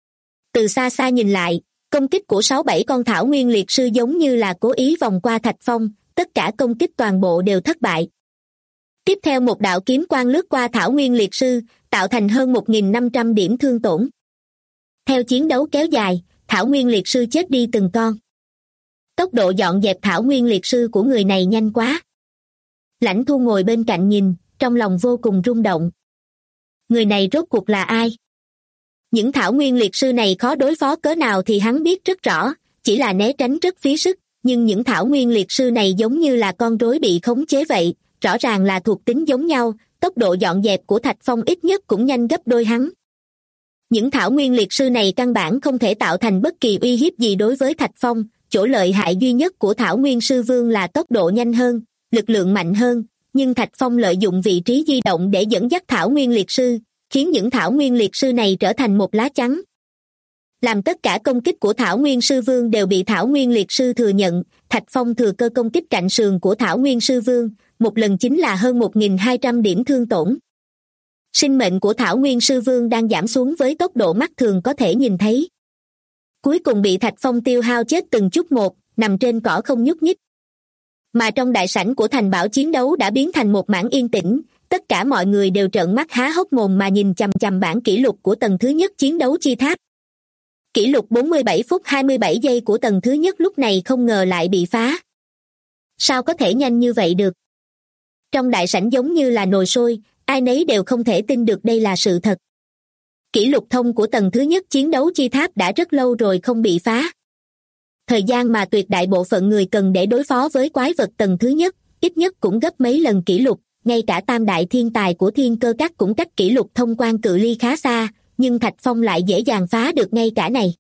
Từ xa xa nhìn lại, công kích của 6-7 con Thảo Nguyên Liệt Sư giống như là cố ý vòng qua Thạch Phong, tất cả công kích toàn bộ đều thất bại. Tiếp theo một đạo kiếm quang lướt qua Thảo Nguyên Liệt Sư, tạo thành hơn 1.500 điểm thương tổn. Theo chiến đấu kéo dài, Thảo Nguyên Liệt Sư chết đi từng con. Tốc độ dọn dẹp Thảo Nguyên Liệt Sư của người này nhanh quá. Lãnh Thu ngồi bên cạnh nhìn, trong lòng vô cùng rung động. Người này rốt cuộc là ai? Những Thảo Nguyên Liệt Sư này khó đối phó cỡ nào thì hắn biết rất rõ, chỉ là né tránh rất phí sức, nhưng những Thảo Nguyên Liệt Sư này giống như là con rối bị khống chế vậy, rõ ràng là thuộc tính giống nhau, tốc độ dọn dẹp của Thạch Phong ít nhất cũng nhanh gấp đôi hắn. Những Thảo Nguyên Liệt Sư này căn bản không thể tạo thành bất kỳ uy hiếp gì đối với Thạch Phong, chỗ lợi hại duy nhất của Thảo Nguyên Sư Vương là tốc độ nhanh hơn, lực lượng mạnh hơn, nhưng Thạch Phong lợi dụng vị trí di động để dẫn dắt Thảo Nguyên Liệt Sư, khiến những Thảo Nguyên Liệt Sư này trở thành một lá chắn. Làm tất cả công kích của Thảo Nguyên Sư Vương đều bị Thảo Nguyên Liệt Sư thừa nhận, Thạch Phong thừa cơ công kích cạnh sườn của Thảo Nguyên Sư Vương, một lần chính là hơn 1.200 điểm thương tổn. Sinh mệnh của Thảo Nguyên Sư Vương đang giảm xuống với tốc độ mắt thường có thể nhìn thấy. Cuối cùng bị Thạch Phong tiêu hao chết từng chút một, nằm trên cỏ không nhúc nhích. Mà trong đại sảnh của thành bảo chiến đấu đã biến thành một mảng yên tĩnh, tất cả mọi người đều trợn mắt há hốc mồm mà nhìn chằm chằm bảng kỷ lục của tầng thứ nhất chiến đấu chi tháp. Kỷ lục 47 phút 27 giây của tầng thứ nhất lúc này không ngờ lại bị phá. Sao có thể nhanh như vậy được? Trong đại sảnh giống như là nồi sôi, ai nấy đều không thể tin được đây là sự thật. Kỷ lục thông của tầng thứ nhất chiến đấu chi tháp đã rất lâu rồi không bị phá. Thời gian mà tuyệt đại bộ phận người cần để đối phó với quái vật tầng thứ nhất, ít nhất cũng gấp mấy lần kỷ lục, ngay cả tam đại thiên tài của Thiên Cơ Các cũng cách kỷ lục thông quan cự ly khá xa, nhưng Thạch Phong lại dễ dàng phá được ngay cả này.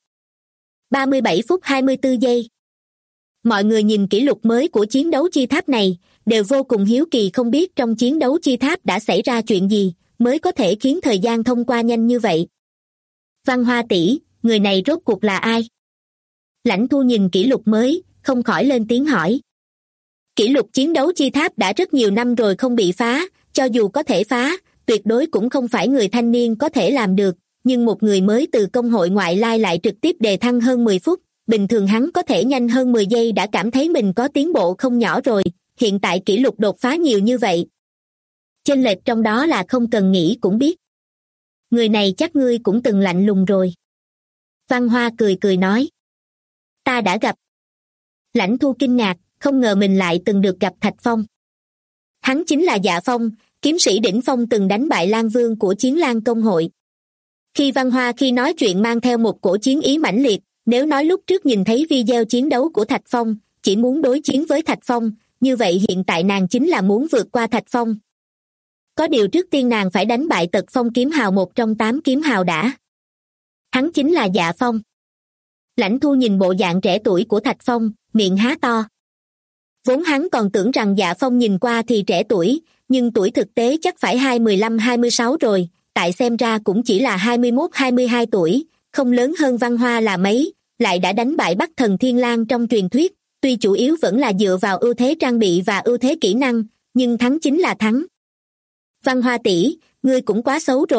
37 phút 24 giây. Mọi người nhìn kỷ lục mới của chiến đấu chi tháp này, đều vô cùng hiếu kỳ không biết trong chiến đấu chi tháp đã xảy ra chuyện gì, mới có thể khiến thời gian thông qua nhanh như vậy. Văn Hoa tỷ, người này rốt cuộc là ai? Lãnh Thu nhìn kỷ lục mới, không khỏi lên tiếng hỏi. Kỷ lục chiến đấu chi tháp đã rất nhiều năm rồi không bị phá, cho dù có thể phá, tuyệt đối cũng không phải người thanh niên có thể làm được, nhưng một người mới từ công hội ngoại lai lại trực tiếp đề thăng hơn 10 phút, bình thường hắn có thể nhanh hơn 10 giây đã cảm thấy mình có tiến bộ không nhỏ rồi, hiện tại kỷ lục đột phá nhiều như vậy. Chênh lệch trong đó là không cần nghĩ cũng biết. Người này chắc ngươi cũng từng lạnh lùng rồi. Văn Hoa cười cười nói. Ta đã gặp. Lãnh Thu kinh ngạc, không ngờ mình lại từng được gặp Thạch Phong. Hắn chính là Dạ Phong, kiếm sĩ đỉnh phong từng đánh bại Lan Vương của Chiến Lan Công hội. Khi Văn Hoa khi nói chuyện mang theo một cổ chiến ý mãnh liệt, nếu nói lúc trước nhìn thấy video chiến đấu của Thạch Phong, chỉ muốn đối chiến với Thạch Phong, như vậy hiện tại nàng chính là muốn vượt qua Thạch Phong. Có điều trước tiên nàng phải đánh bại Tật Phong kiếm hào một trong 8 kiếm hào đã. Hắn chính là Dạ Phong. Lãnh Thu nhìn bộ dạng trẻ tuổi của Thạch Phong, miệng há to. Vốn hắn còn tưởng rằng Dạ Phong nhìn qua thì trẻ tuổi, nhưng tuổi thực tế chắc phải 25-26 rồi, tại xem ra cũng chỉ là 21-22 tuổi, không lớn hơn Văn Hoa là mấy, lại đã đánh bại Bắc Thần Thiên Lang trong truyền thuyết, tuy chủ yếu vẫn là dựa vào ưu thế trang bị và ưu thế kỹ năng, nhưng thắng chính là thắng. Văn Hoa tỷ, ngươi cũng quá xấu rồi,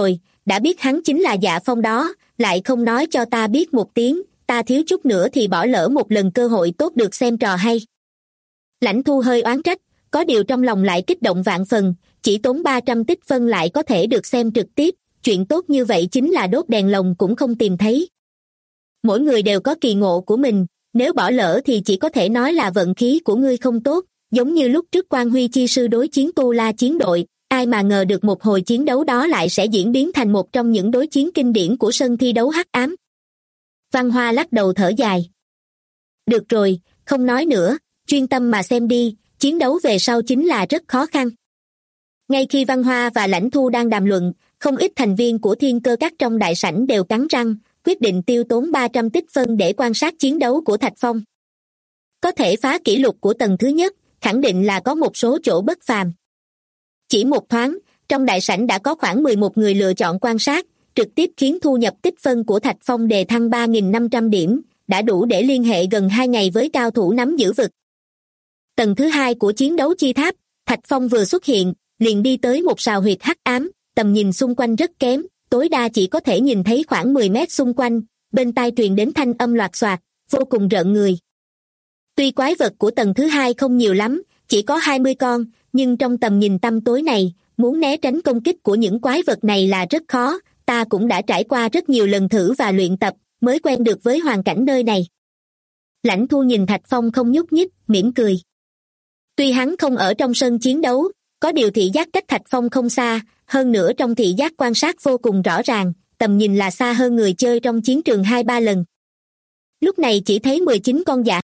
đã biết hắn chính là Dạ Phong đó, lại không nói cho ta biết một tiếng, ta thiếu chút nữa thì bỏ lỡ một lần cơ hội tốt được xem trò hay. Lãnh Thu hơi oán trách, có điều trong lòng lại kích động vạn phần, chỉ tốn 300 tích phân lại có thể được xem trực tiếp, chuyện tốt như vậy chính là đốt đèn lồng cũng không tìm thấy. Mỗi người đều có kỳ ngộ của mình, nếu bỏ lỡ thì chỉ có thể nói là vận khí của ngươi không tốt, giống như lúc trước Quan Huy Chi sư đối chiến Tu La chiến đội, ai mà ngờ được một hồi chiến đấu đó lại sẽ diễn biến thành một trong những đối chiến kinh điển của sân thi đấu hắc ám. Văn Hoa lắc đầu thở dài. Được rồi, không nói nữa, chuyên tâm mà xem đi, chiến đấu về sau chính là rất khó khăn. Ngay khi Văn Hoa và Lãnh Thu đang đàm luận, không ít thành viên của Thiên Cơ Các trong đại sảnh đều cắn răng, quyết định tiêu tốn 300 tích phân để quan sát chiến đấu của Thạch Phong. Có thể phá kỷ lục của tầng thứ nhất, khẳng định là có một số chỗ bất phàm. Chỉ một thoáng, trong đại sảnh đã có khoảng 11 người lựa chọn quan sát, trực tiếp khiến thu nhập tích phân của Thạch Phong đề thăng 3.500 điểm, đã đủ để liên hệ gần 2 ngày với cao thủ nắm giữ vực. Tầng thứ hai của chiến đấu chi tháp, Thạch Phong vừa xuất hiện, liền đi tới một sào huyệt hắc ám, tầm nhìn xung quanh rất kém, tối đa chỉ có thể nhìn thấy khoảng 10 mét xung quanh, bên tai truyền đến thanh âm loạt xoạt, vô cùng rợn người. Tuy quái vật của tầng thứ hai không nhiều lắm, chỉ có 20 con, nhưng trong tầm nhìn tăm tối này, muốn né tránh công kích của những quái vật này là rất khó, ta cũng đã trải qua rất nhiều lần thử và luyện tập, mới quen được với hoàn cảnh nơi này. Lãnh Thu nhìn Thạch Phong không nhúc nhích, mỉm cười. Tuy hắn không ở trong sân chiến đấu, có điều thị giác cách Thạch Phong không xa, hơn nữa trong thị giác quan sát vô cùng rõ ràng, tầm nhìn là xa hơn người chơi trong chiến trường 2-3 lần. Lúc này chỉ thấy 19 con dạ.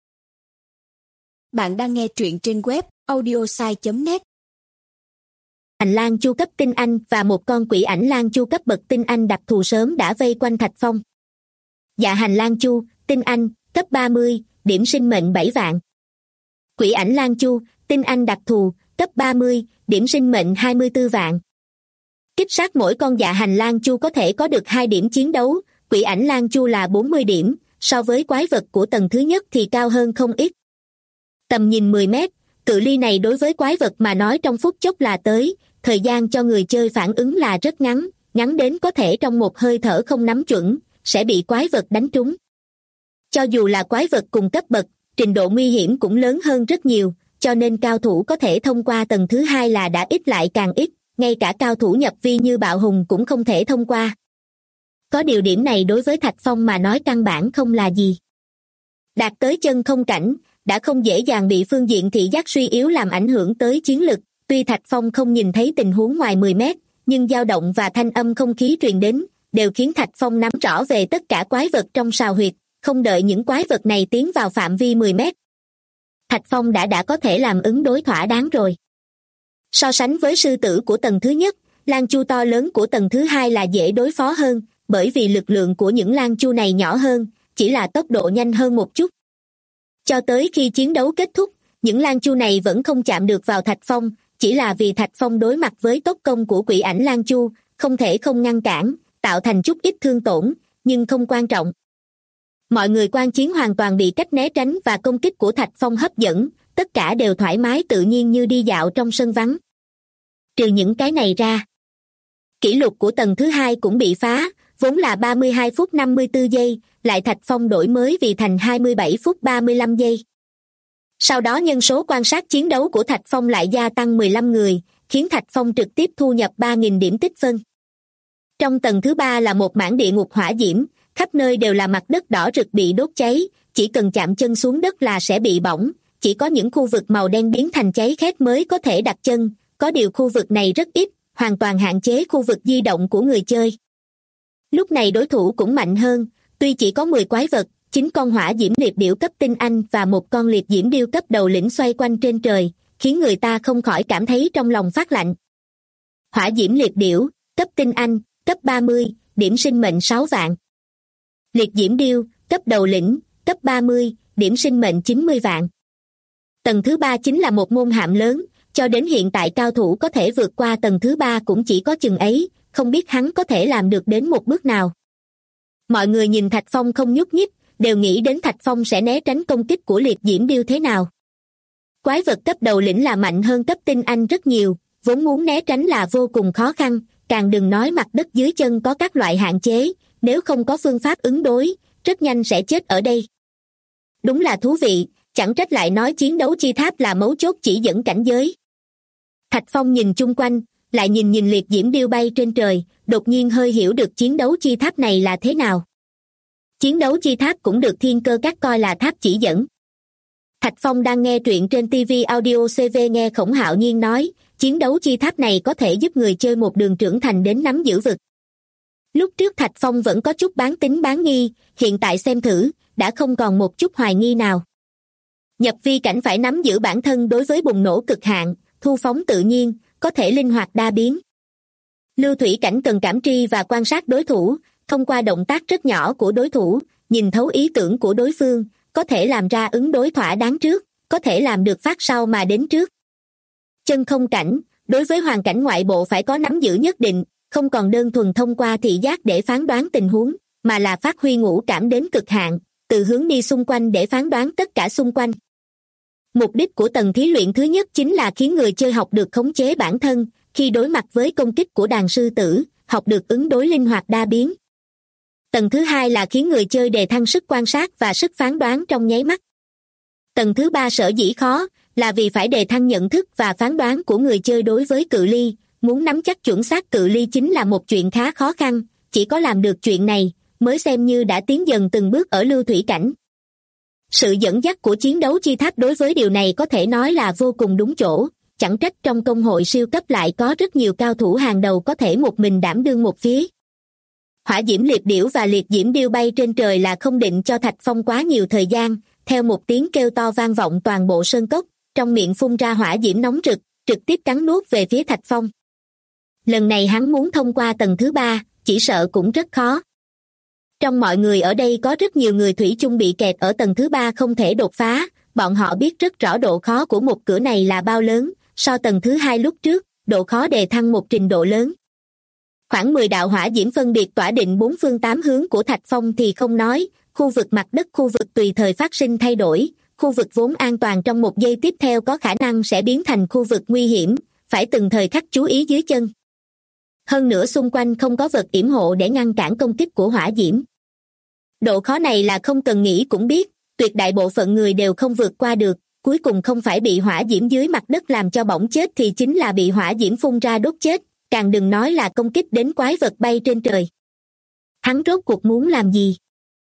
Bạn đang nghe truyện trên web audiosai.net. Hành lang chu cấp tinh anh và một con quỷ ảnh lang chu cấp bậc tinh anh đặc thù sớm đã vây quanh Thạch Phong. Dạ hành lang chu, tinh anh, cấp 30, điểm sinh mệnh 7 vạn. Quỷ ảnh lang chu, tinh anh đặc thù, cấp 30, điểm sinh mệnh 24 vạn. Kích sát mỗi con dạ hành lang chu có thể có được 2 điểm chiến đấu, quỷ ảnh lang chu là 40 điểm, so với quái vật của tầng thứ nhất thì cao hơn không ít. Tầm nhìn 10 mét, cự ly này đối với quái vật mà nói trong phút chốc là tới, thời gian cho người chơi phản ứng là rất ngắn, ngắn đến có thể trong một hơi thở không nắm chuẩn, sẽ bị quái vật đánh trúng. Cho dù là quái vật cùng cấp bậc, trình độ nguy hiểm cũng lớn hơn rất nhiều, cho nên cao thủ có thể thông qua tầng thứ hai là đã ít lại càng ít, ngay cả cao thủ nhập vi như Bạo Hùng cũng không thể thông qua. Có điều điểm này đối với Thạch Phong mà nói căn bản không là gì. Đạt tới chân không cảnh, đã không dễ dàng bị phương diện thị giác suy yếu làm ảnh hưởng tới chiến lực, tuy Thạch Phong không nhìn thấy tình huống ngoài 10 mét, nhưng dao động và thanh âm không khí truyền đến, đều khiến Thạch Phong nắm rõ về tất cả quái vật trong sào huyệt, không đợi những quái vật này tiến vào phạm vi 10 mét. Thạch Phong đã có thể làm ứng đối thỏa đáng rồi. So sánh với sư tử của tầng thứ nhất, lang chu to lớn của tầng thứ hai là dễ đối phó hơn, bởi vì lực lượng của những lang chu này nhỏ hơn, chỉ là tốc độ nhanh hơn một chút. Cho tới khi chiến đấu kết thúc, những lang chu này vẫn không chạm được vào Thạch Phong, chỉ là vì Thạch Phong đối mặt với tốc công của quỷ ảnh lang chu, không thể không ngăn cản, tạo thành chút ít thương tổn, nhưng không quan trọng. Mọi người quan chiến hoàn toàn bị cách né tránh và công kích của Thạch Phong hấp dẫn, tất cả đều thoải mái tự nhiên như đi dạo trong sân vắng. Trừ những cái này ra, kỷ lục của tầng thứ hai cũng bị phá, vốn là 32 phút 54 giây, lại Thạch Phong đổi mới vì thành 27 phút 35 giây. Sau đó nhân số quan sát chiến đấu của Thạch Phong lại gia tăng 15 người, khiến Thạch Phong trực tiếp thu nhập 3.000 điểm tích phân. Trong tầng thứ ba là một mảng địa ngục hỏa diễm, khắp nơi đều là mặt đất đỏ rực bị đốt cháy, chỉ cần chạm chân xuống đất là sẽ bị bỏng, chỉ có những khu vực màu đen biến thành cháy khét mới có thể đặt chân, có điều khu vực này rất ít, hoàn toàn hạn chế khu vực di động của người chơi. Lúc này đối thủ cũng mạnh hơn, tuy chỉ có 10 quái vật, 9 con hỏa diễm liệp điểu cấp tinh anh và một con liệp diễm điêu cấp đầu lĩnh xoay quanh trên trời, khiến người ta không khỏi cảm thấy trong lòng phát lạnh. Hỏa diễm liệp điểu, cấp tinh anh, cấp 30, điểm sinh mệnh 6 vạn. Liệt diễm điêu, cấp đầu lĩnh, cấp 30, điểm sinh mệnh 90 vạn. Tầng thứ ba chính là một môn hạm lớn, cho đến hiện tại cao thủ có thể vượt qua tầng thứ ba cũng chỉ có chừng ấy, không biết hắn có thể làm được đến một bước nào. Mọi người nhìn Thạch Phong không nhúc nhích, đều nghĩ đến Thạch Phong sẽ né tránh công kích của liệt diễm điêu thế nào. Quái vật cấp đầu lĩnh là mạnh hơn cấp tinh anh rất nhiều, vốn muốn né tránh là vô cùng khó khăn, càng đừng nói mặt đất dưới chân có các loại hạn chế, nếu không có phương pháp ứng đối, rất nhanh sẽ chết ở đây. Đúng là thú vị, chẳng trách lại nói chiến đấu chi tháp là mấu chốt chỉ dẫn cảnh giới. Thạch Phong nhìn chung quanh, lại nhìn liệt diễm điêu bay trên trời, đột nhiên hơi hiểu được chiến đấu chi tháp này là thế nào. Chiến đấu chi tháp cũng được Thiên Cơ Các coi là tháp chỉ dẫn. Thạch Phong đang nghe truyện trên TV Audio CV, nghe Khổng Hạo Nhiên nói, chiến đấu chi tháp này có thể giúp người chơi một đường trưởng thành đến nắm giữ vực. Lúc trước Thạch Phong vẫn có chút bán tín bán nghi, hiện tại xem thử, đã không còn một chút hoài nghi nào. Nhập vi cảnh phải nắm giữ bản thân đối với bùng nổ cực hạn, thu phóng tự nhiên, có thể linh hoạt đa biến. Lưu thủy cảnh cần cảm tri và quan sát đối thủ, thông qua động tác rất nhỏ của đối thủ, nhìn thấu ý tưởng của đối phương, có thể làm ra ứng đối thỏa đáng trước, có thể làm được phát sau mà đến trước. Chân không cảnh, đối với hoàn cảnh ngoại bộ phải có nắm giữ nhất định, không còn đơn thuần thông qua thị giác để phán đoán tình huống, mà là phát huy ngũ cảm đến cực hạn, từ hướng đi xung quanh để phán đoán tất cả xung quanh. Mục đích của tầng thí luyện thứ nhất chính là khiến người chơi học được khống chế bản thân, khi đối mặt với công kích của đàn sư tử, học được ứng đối linh hoạt đa biến. Tầng thứ hai là khiến người chơi đề thăng sức quan sát và sức phán đoán trong nháy mắt. Tầng thứ ba sở dĩ khó, là vì phải đề thăng nhận thức và phán đoán của người chơi đối với cự ly, muốn nắm chắc chuẩn xác cự ly chính là một chuyện khá khó khăn, chỉ có làm được chuyện này, mới xem như đã tiến dần từng bước ở lưu thủy cảnh. Sự dẫn dắt của chiến đấu chi tháp đối với điều này có thể nói là vô cùng đúng chỗ, chẳng trách trong công hội siêu cấp lại có rất nhiều cao thủ hàng đầu có thể một mình đảm đương một phía. Hỏa diễm liệt điểu và liệt diễm điêu bay trên trời là không định cho Thạch Phong quá nhiều thời gian, theo một tiếng kêu to vang vọng toàn bộ sơn cốc, trong miệng phun ra hỏa diễm nóng rực, trực tiếp cắn nuốt về phía Thạch Phong. Lần này hắn muốn thông qua tầng thứ ba, chỉ sợ cũng rất khó. Trong mọi người ở đây có rất nhiều người thủy chung bị kẹt ở tầng thứ ba không thể đột phá, bọn họ biết rất rõ độ khó của một cửa này là bao lớn, so tầng thứ hai lúc trước, độ khó đề thăng một trình độ lớn. Khoảng 10 đạo hỏa diễm phân biệt tỏa định bốn phương tám hướng của Thạch Phong thì không nói, khu vực mặt đất khu vực tùy thời phát sinh thay đổi, khu vực vốn an toàn trong một giây tiếp theo có khả năng sẽ biến thành khu vực nguy hiểm, phải từng thời khắc chú ý dưới chân. Hơn nữa xung quanh không có vật yểm hộ để ngăn cản công kích của hỏa diễm. Độ khó này là không cần nghĩ cũng biết, tuyệt đại bộ phận người đều không vượt qua được, cuối cùng không phải bị hỏa diễm dưới mặt đất làm cho bỏng chết thì chính là bị hỏa diễm phun ra đốt chết, càng đừng nói là công kích đến quái vật bay trên trời. Hắn rốt cuộc muốn làm gì?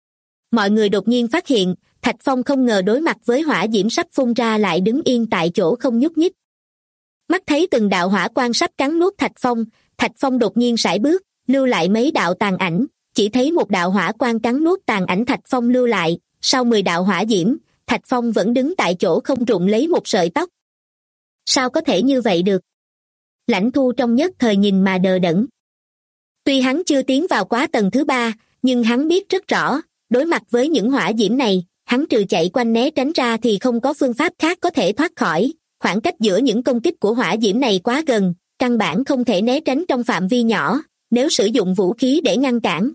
Mọi người đột nhiên phát hiện, Thạch Phong không ngờ đối mặt với hỏa diễm sắp phun ra lại đứng yên tại chỗ không nhúc nhích. Mắt thấy từng đạo hỏa quang sắp cắn nuốt Thạch Phong đột nhiên sải bước, lưu lại mấy đạo tàn ảnh, chỉ thấy một đạo hỏa quang cắn nuốt tàn ảnh Thạch Phong lưu lại, sau 10 đạo hỏa diễm, Thạch Phong vẫn đứng tại chỗ không rụng lấy một sợi tóc. Sao có thể như vậy được? Lãnh Thu trong nhất thời nhìn mà đờ đẫn. Tuy hắn chưa tiến vào quá tầng thứ ba, nhưng hắn biết rất rõ, đối mặt với những hỏa diễm này, hắn trừ chạy quanh né tránh ra thì không có phương pháp khác có thể thoát khỏi, khoảng cách giữa những công kích của hỏa diễm này quá gần, căn bản không thể né tránh trong phạm vi nhỏ, nếu sử dụng vũ khí để ngăn cản.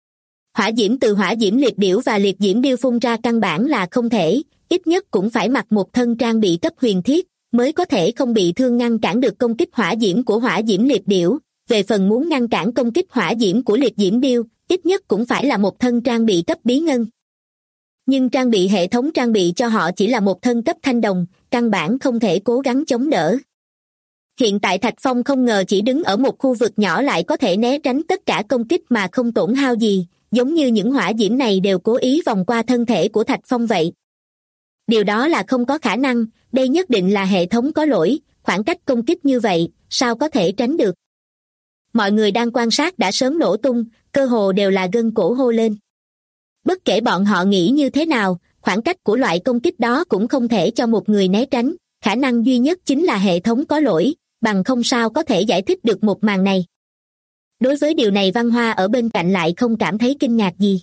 Hỏa diễm từ hỏa diễm liệt điểu và liệt diễm điêu phun ra căn bản là không thể, ít nhất cũng phải mặc một thân trang bị cấp huyền thiết, mới có thể không bị thương ngăn cản được công kích hỏa diễm của hỏa diễm liệt điểu. Về phần muốn ngăn cản công kích hỏa diễm của liệt diễm điêu, ít nhất cũng phải là một thân trang bị cấp bí ngân. Nhưng trang bị hệ thống trang bị cho họ chỉ là một thân cấp thanh đồng, căn bản không thể cố gắng chống đỡ. Hiện tại Thạch Phong không ngờ chỉ đứng ở một khu vực nhỏ lại có thể né tránh tất cả công kích mà không tổn hao gì, giống như những hỏa diễm này đều cố ý vòng qua thân thể của Thạch Phong vậy. Điều đó là không có khả năng, đây nhất định là hệ thống có lỗi, khoảng cách công kích như vậy, sao có thể tránh được. Mọi người đang quan sát đã sớm nổ tung, cơ hồ đều là gân cổ hô lên. Bất kể bọn họ nghĩ như thế nào, khoảng cách của loại công kích đó cũng không thể cho một người né tránh, khả năng duy nhất chính là hệ thống có lỗi, bằng không sao có thể giải thích được một màn này. Đối với điều này Văn Hoa ở bên cạnh lại không cảm thấy kinh ngạc gì.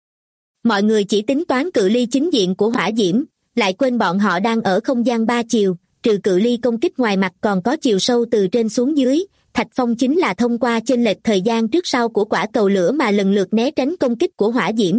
Mọi người chỉ tính toán cự ly chính diện của hỏa diễm, lại quên bọn họ đang ở không gian ba chiều, trừ cự ly công kích ngoài mặt còn có chiều sâu từ trên xuống dưới. Thạch Phong chính là thông qua chênh lệch thời gian trước sau của quả cầu lửa mà lần lượt né tránh công kích của hỏa diễm.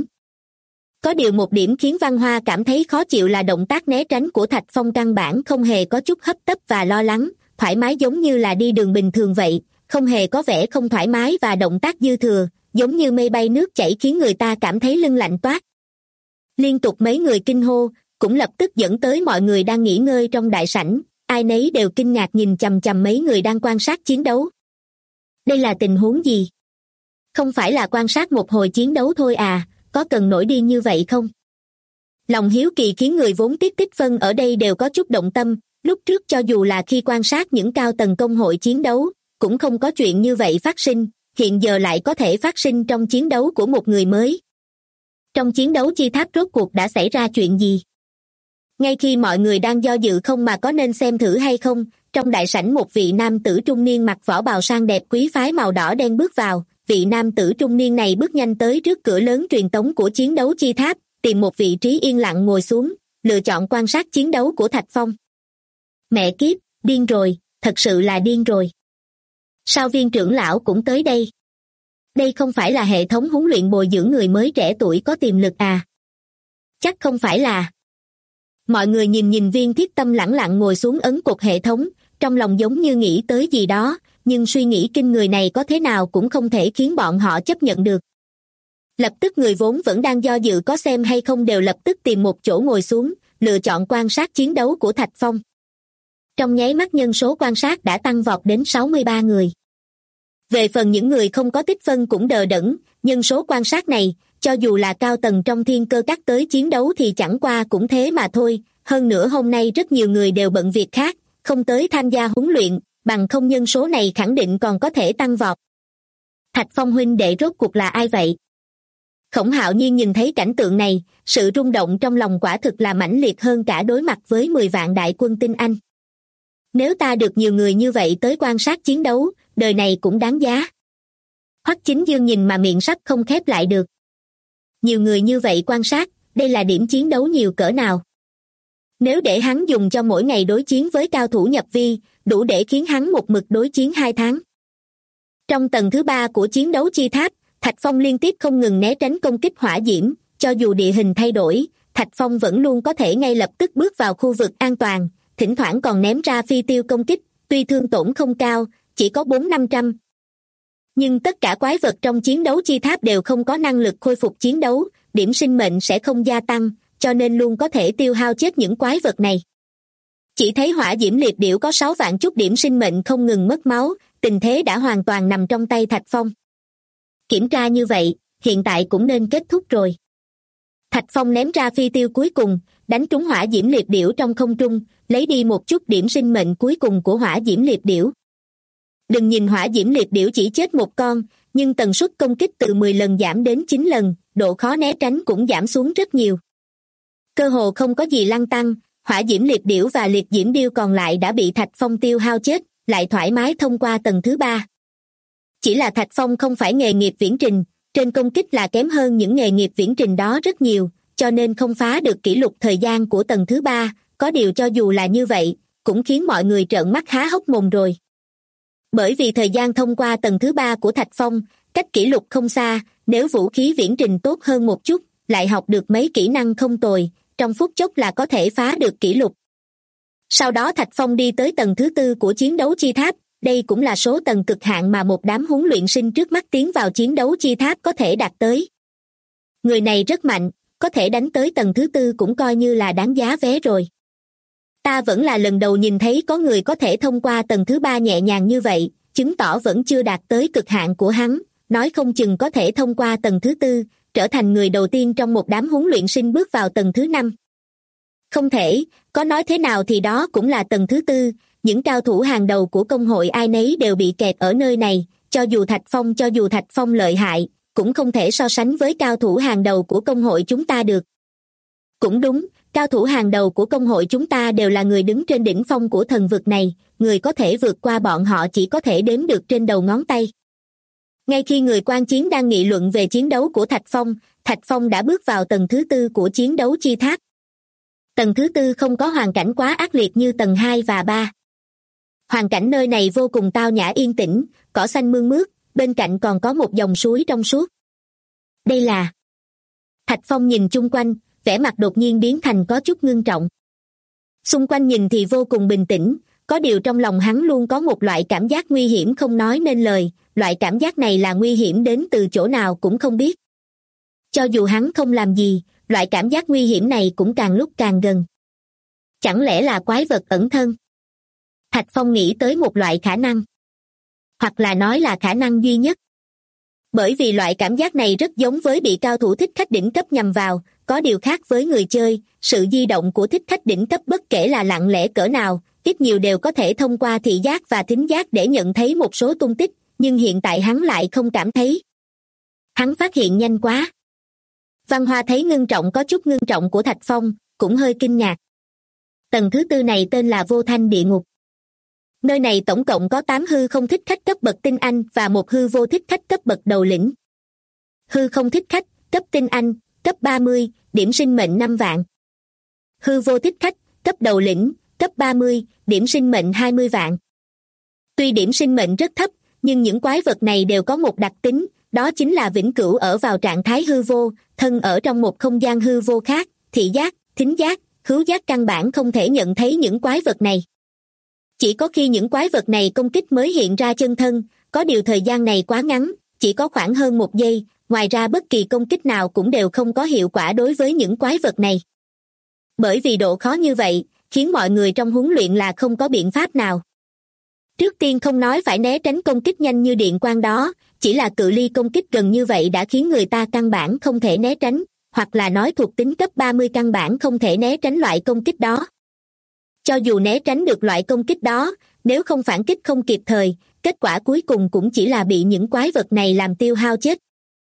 Có điều một điểm khiến Văn Hoa cảm thấy khó chịu là động tác né tránh của Thạch Phong căn bản không hề có chút hấp tấp và lo lắng, thoải mái giống như là đi đường bình thường vậy, không hề có vẻ không thoải mái và động tác dư thừa, giống như mây bay nước chảy khiến người ta cảm thấy lưng lạnh toát. Liên tục mấy người kinh hô, cũng lập tức dẫn tới mọi người đang nghỉ ngơi trong đại sảnh, ai nấy đều kinh ngạc nhìn chằm chằm mấy người đang quan sát chiến đấu. Đây là tình huống gì? Không phải là quan sát một hồi chiến đấu thôi à, có cần nổi điên như vậy không? Lòng hiếu kỳ khiến người vốn tiết tích phân ở đây đều có chút động tâm, lúc trước cho dù là khi quan sát những cao tầng công hội chiến đấu, cũng không có chuyện như vậy phát sinh, hiện giờ lại có thể phát sinh trong chiến đấu của một người mới. Trong chiến đấu chi tháp rốt cuộc đã xảy ra chuyện gì? Ngay khi mọi người đang do dự không mà có nên xem thử hay không, trong đại sảnh một vị nam tử trung niên mặc võ bào sang đẹp quý phái màu đỏ đen bước vào. Vị nam tử trung niên này bước nhanh tới trước cửa lớn truyền tống của chiến đấu chi tháp, tìm một vị trí yên lặng ngồi xuống, lựa chọn quan sát chiến đấu của Thạch Phong. Mẹ kiếp, điên rồi, thật sự là điên rồi. Sao Viên trưởng lão cũng tới đây? Đây không phải là hệ thống huấn luyện bồi dưỡng người mới trẻ tuổi có tiềm lực à? Chắc không phải là. Mọi người nhìn Viên Thiết Tâm lẳng lặng ngồi xuống ấn cột hệ thống, trong lòng giống như nghĩ tới gì đó, nhưng suy nghĩ kinh người này có thế nào cũng không thể khiến bọn họ chấp nhận được. Lập tức người vốn vẫn đang do dự có xem hay không đều lập tức tìm một chỗ ngồi xuống, lựa chọn quan sát chiến đấu của Thạch Phong. Trong nháy mắt nhân số quan sát đã tăng vọt đến 63 người. Về phần những người không có tích phân cũng đờ đẫn, nhân số quan sát này, cho dù là cao tầng trong thiên cơ các tới chiến đấu thì chẳng qua cũng thế mà thôi, hơn nữa hôm nay rất nhiều người đều bận việc khác, không tới tham gia huấn luyện, bằng không nhân số này khẳng định còn có thể tăng vọt. Thạch Phong huynh đệ rốt cuộc là ai vậy? Khổng Hạo Nhiên nhìn thấy cảnh tượng này, sự rung động trong lòng quả thực là mãnh liệt hơn cả đối mặt với 10 vạn đại quân tinh Anh. Nếu ta được nhiều người như vậy tới quan sát chiến đấu, đời này cũng đáng giá. Hoắc Chính Dương nhìn mà miệng sắp không khép lại được. Nhiều người như vậy quan sát, đây là điểm chiến đấu nhiều cỡ nào? Nếu để hắn dùng cho mỗi ngày đối chiến với cao thủ nhập vi, đủ để khiến hắn một mực đối chiến 2 tháng. Trong tầng thứ 3 của chiến đấu chi tháp, Thạch Phong liên tiếp không ngừng né tránh công kích hỏa diễm, cho dù địa hình thay đổi, Thạch Phong vẫn luôn có thể ngay lập tức bước vào khu vực an toàn, thỉnh thoảng còn ném ra phi tiêu công kích, tuy thương tổn không cao, chỉ có 400-500. Nhưng tất cả quái vật trong chiến đấu chi tháp đều không có năng lực khôi phục chiến đấu, điểm sinh mệnh sẽ không gia tăng, cho nên luôn có thể tiêu hao chết những quái vật này. Chỉ thấy hỏa diễm liệt điểu có 6 vạn chút điểm sinh mệnh không ngừng mất máu, tình thế đã hoàn toàn nằm trong tay Thạch Phong. Kiểm tra như vậy, hiện tại cũng nên kết thúc rồi. Thạch Phong ném ra phi tiêu cuối cùng, đánh trúng hỏa diễm liệt điểu trong không trung, lấy đi một chút điểm sinh mệnh cuối cùng của hỏa diễm liệt điểu. Đừng nhìn hỏa diễm liệt điểu chỉ chết một con, nhưng tần suất công kích từ 10 lần giảm đến 9 lần, độ khó né tránh cũng giảm xuống rất nhiều. Cơ hồ không có gì lăng tăng, hỏa diễm liệt điểu và liệt diễm điêu còn lại đã bị Thạch Phong tiêu hao chết, lại thoải mái thông qua tầng thứ 3. Chỉ là Thạch Phong không phải nghề nghiệp viễn trình, trên công kích là kém hơn những nghề nghiệp viễn trình đó rất nhiều, cho nên không phá được kỷ lục thời gian của tầng thứ 3, có điều cho dù là như vậy, cũng khiến mọi người trợn mắt há hốc mồm rồi. Bởi vì thời gian thông qua tầng thứ 3 của Thạch Phong, cách kỷ lục không xa, nếu vũ khí viễn trình tốt hơn một chút, lại học được mấy kỹ năng không tồi, trong phút chốc là có thể phá được kỷ lục. Sau đó Thạch Phong đi tới tầng thứ 4 của chiến đấu chi tháp, đây cũng là số tầng cực hạn mà một đám huấn luyện sinh trước mắt tiến vào chiến đấu chi tháp có thể đạt tới. Người này rất mạnh, có thể đánh tới tầng thứ 4 cũng coi như là đáng giá vé rồi. Ta vẫn là lần đầu nhìn thấy có người có thể thông qua tầng thứ 3 nhẹ nhàng như vậy, chứng tỏ vẫn chưa đạt tới cực hạn của hắn, nói không chừng có thể thông qua tầng thứ 4, trở thành người đầu tiên trong một đám huấn luyện sinh bước vào tầng thứ 5. Không thể, có nói thế nào thì đó cũng là tầng thứ 4, những cao thủ hàng đầu của công hội ai nấy đều bị kẹt ở nơi này, cho dù Thạch Phong lợi hại, cũng không thể so sánh với cao thủ hàng đầu của công hội chúng ta được. Cũng đúng, cao thủ hàng đầu của công hội chúng ta đều là người đứng trên đỉnh phong của thần vực này, người có thể vượt qua bọn họ chỉ có thể đếm được trên đầu ngón tay. Ngay khi người quan chiến đang nghị luận về chiến đấu của Thạch Phong đã bước vào tầng thứ 4 của chiến đấu chi tháp. Tầng thứ 4 không có hoàn cảnh quá ác liệt như tầng 2 và 3. Hoàn cảnh nơi này vô cùng tao nhã yên tĩnh, cỏ xanh mương mướt, bên cạnh còn có một dòng suối trong suốt. Đây là... Thạch Phong nhìn chung quanh, vẻ mặt đột nhiên biến thành có chút ngưng trọng. Xung quanh nhìn thì vô cùng bình tĩnh, có điều trong lòng hắn luôn có một loại cảm giác nguy hiểm không nói nên lời, loại cảm giác này là nguy hiểm đến từ chỗ nào cũng không biết. Cho dù hắn không làm gì, loại cảm giác nguy hiểm này cũng càng lúc càng gần. Chẳng lẽ là quái vật ẩn thân? Thạch Phong nghĩ tới một loại khả năng. Hoặc là nói là khả năng duy nhất. Bởi vì loại cảm giác này rất giống với bị cao thủ thích khách đỉnh cấp nhằm vào, có điều khác với người chơi, sự di động của thích khách đỉnh cấp bất kể là lặng lẽ cỡ nào, ít nhiều đều có thể thông qua thị giác và thính giác để nhận thấy một số tung tích, nhưng hiện tại hắn lại không cảm thấy. Hắn phát hiện nhanh quá. Văn Hoa thấy có chút ngưng trọng của Thạch Phong, cũng hơi kinh ngạc. Tầng thứ 4 này tên là Vô Thanh Địa Ngục. Nơi này tổng cộng có 8 hư không thích khách cấp bậc tinh anh và một hư vô thích khách cấp bậc đầu lĩnh. Hư không thích khách, cấp tinh anh, cấp 30, điểm sinh mệnh 5 vạn. Hư vô thích khách, cấp đầu lĩnh, cấp 30, điểm sinh mệnh 20 vạn. Tuy điểm sinh mệnh rất thấp, nhưng những quái vật này đều có một đặc tính, đó chính là vĩnh cửu ở vào trạng thái hư vô, thân ở trong một không gian hư vô khác, thị giác, thính giác, khứu giác căn bản không thể nhận thấy những quái vật này. Chỉ có khi những quái vật này công kích mới hiện ra chân thân, có điều thời gian này quá ngắn, chỉ có khoảng hơn 1 giây, ngoài ra bất kỳ công kích nào cũng đều không có hiệu quả đối với những quái vật này. Bởi vì độ khó như vậy, khiến mọi người trong huấn luyện là không có biện pháp nào. Trước tiên không nói phải né tránh công kích nhanh như điện quang đó, chỉ là cự ly công kích gần như vậy đã khiến người ta căn bản không thể né tránh, hoặc là nói thuộc tính cấp 30 căn bản không thể né tránh loại công kích đó. Cho dù né tránh được loại công kích đó, nếu không phản kích không kịp thời, kết quả cuối cùng cũng chỉ là bị những quái vật này làm tiêu hao chết.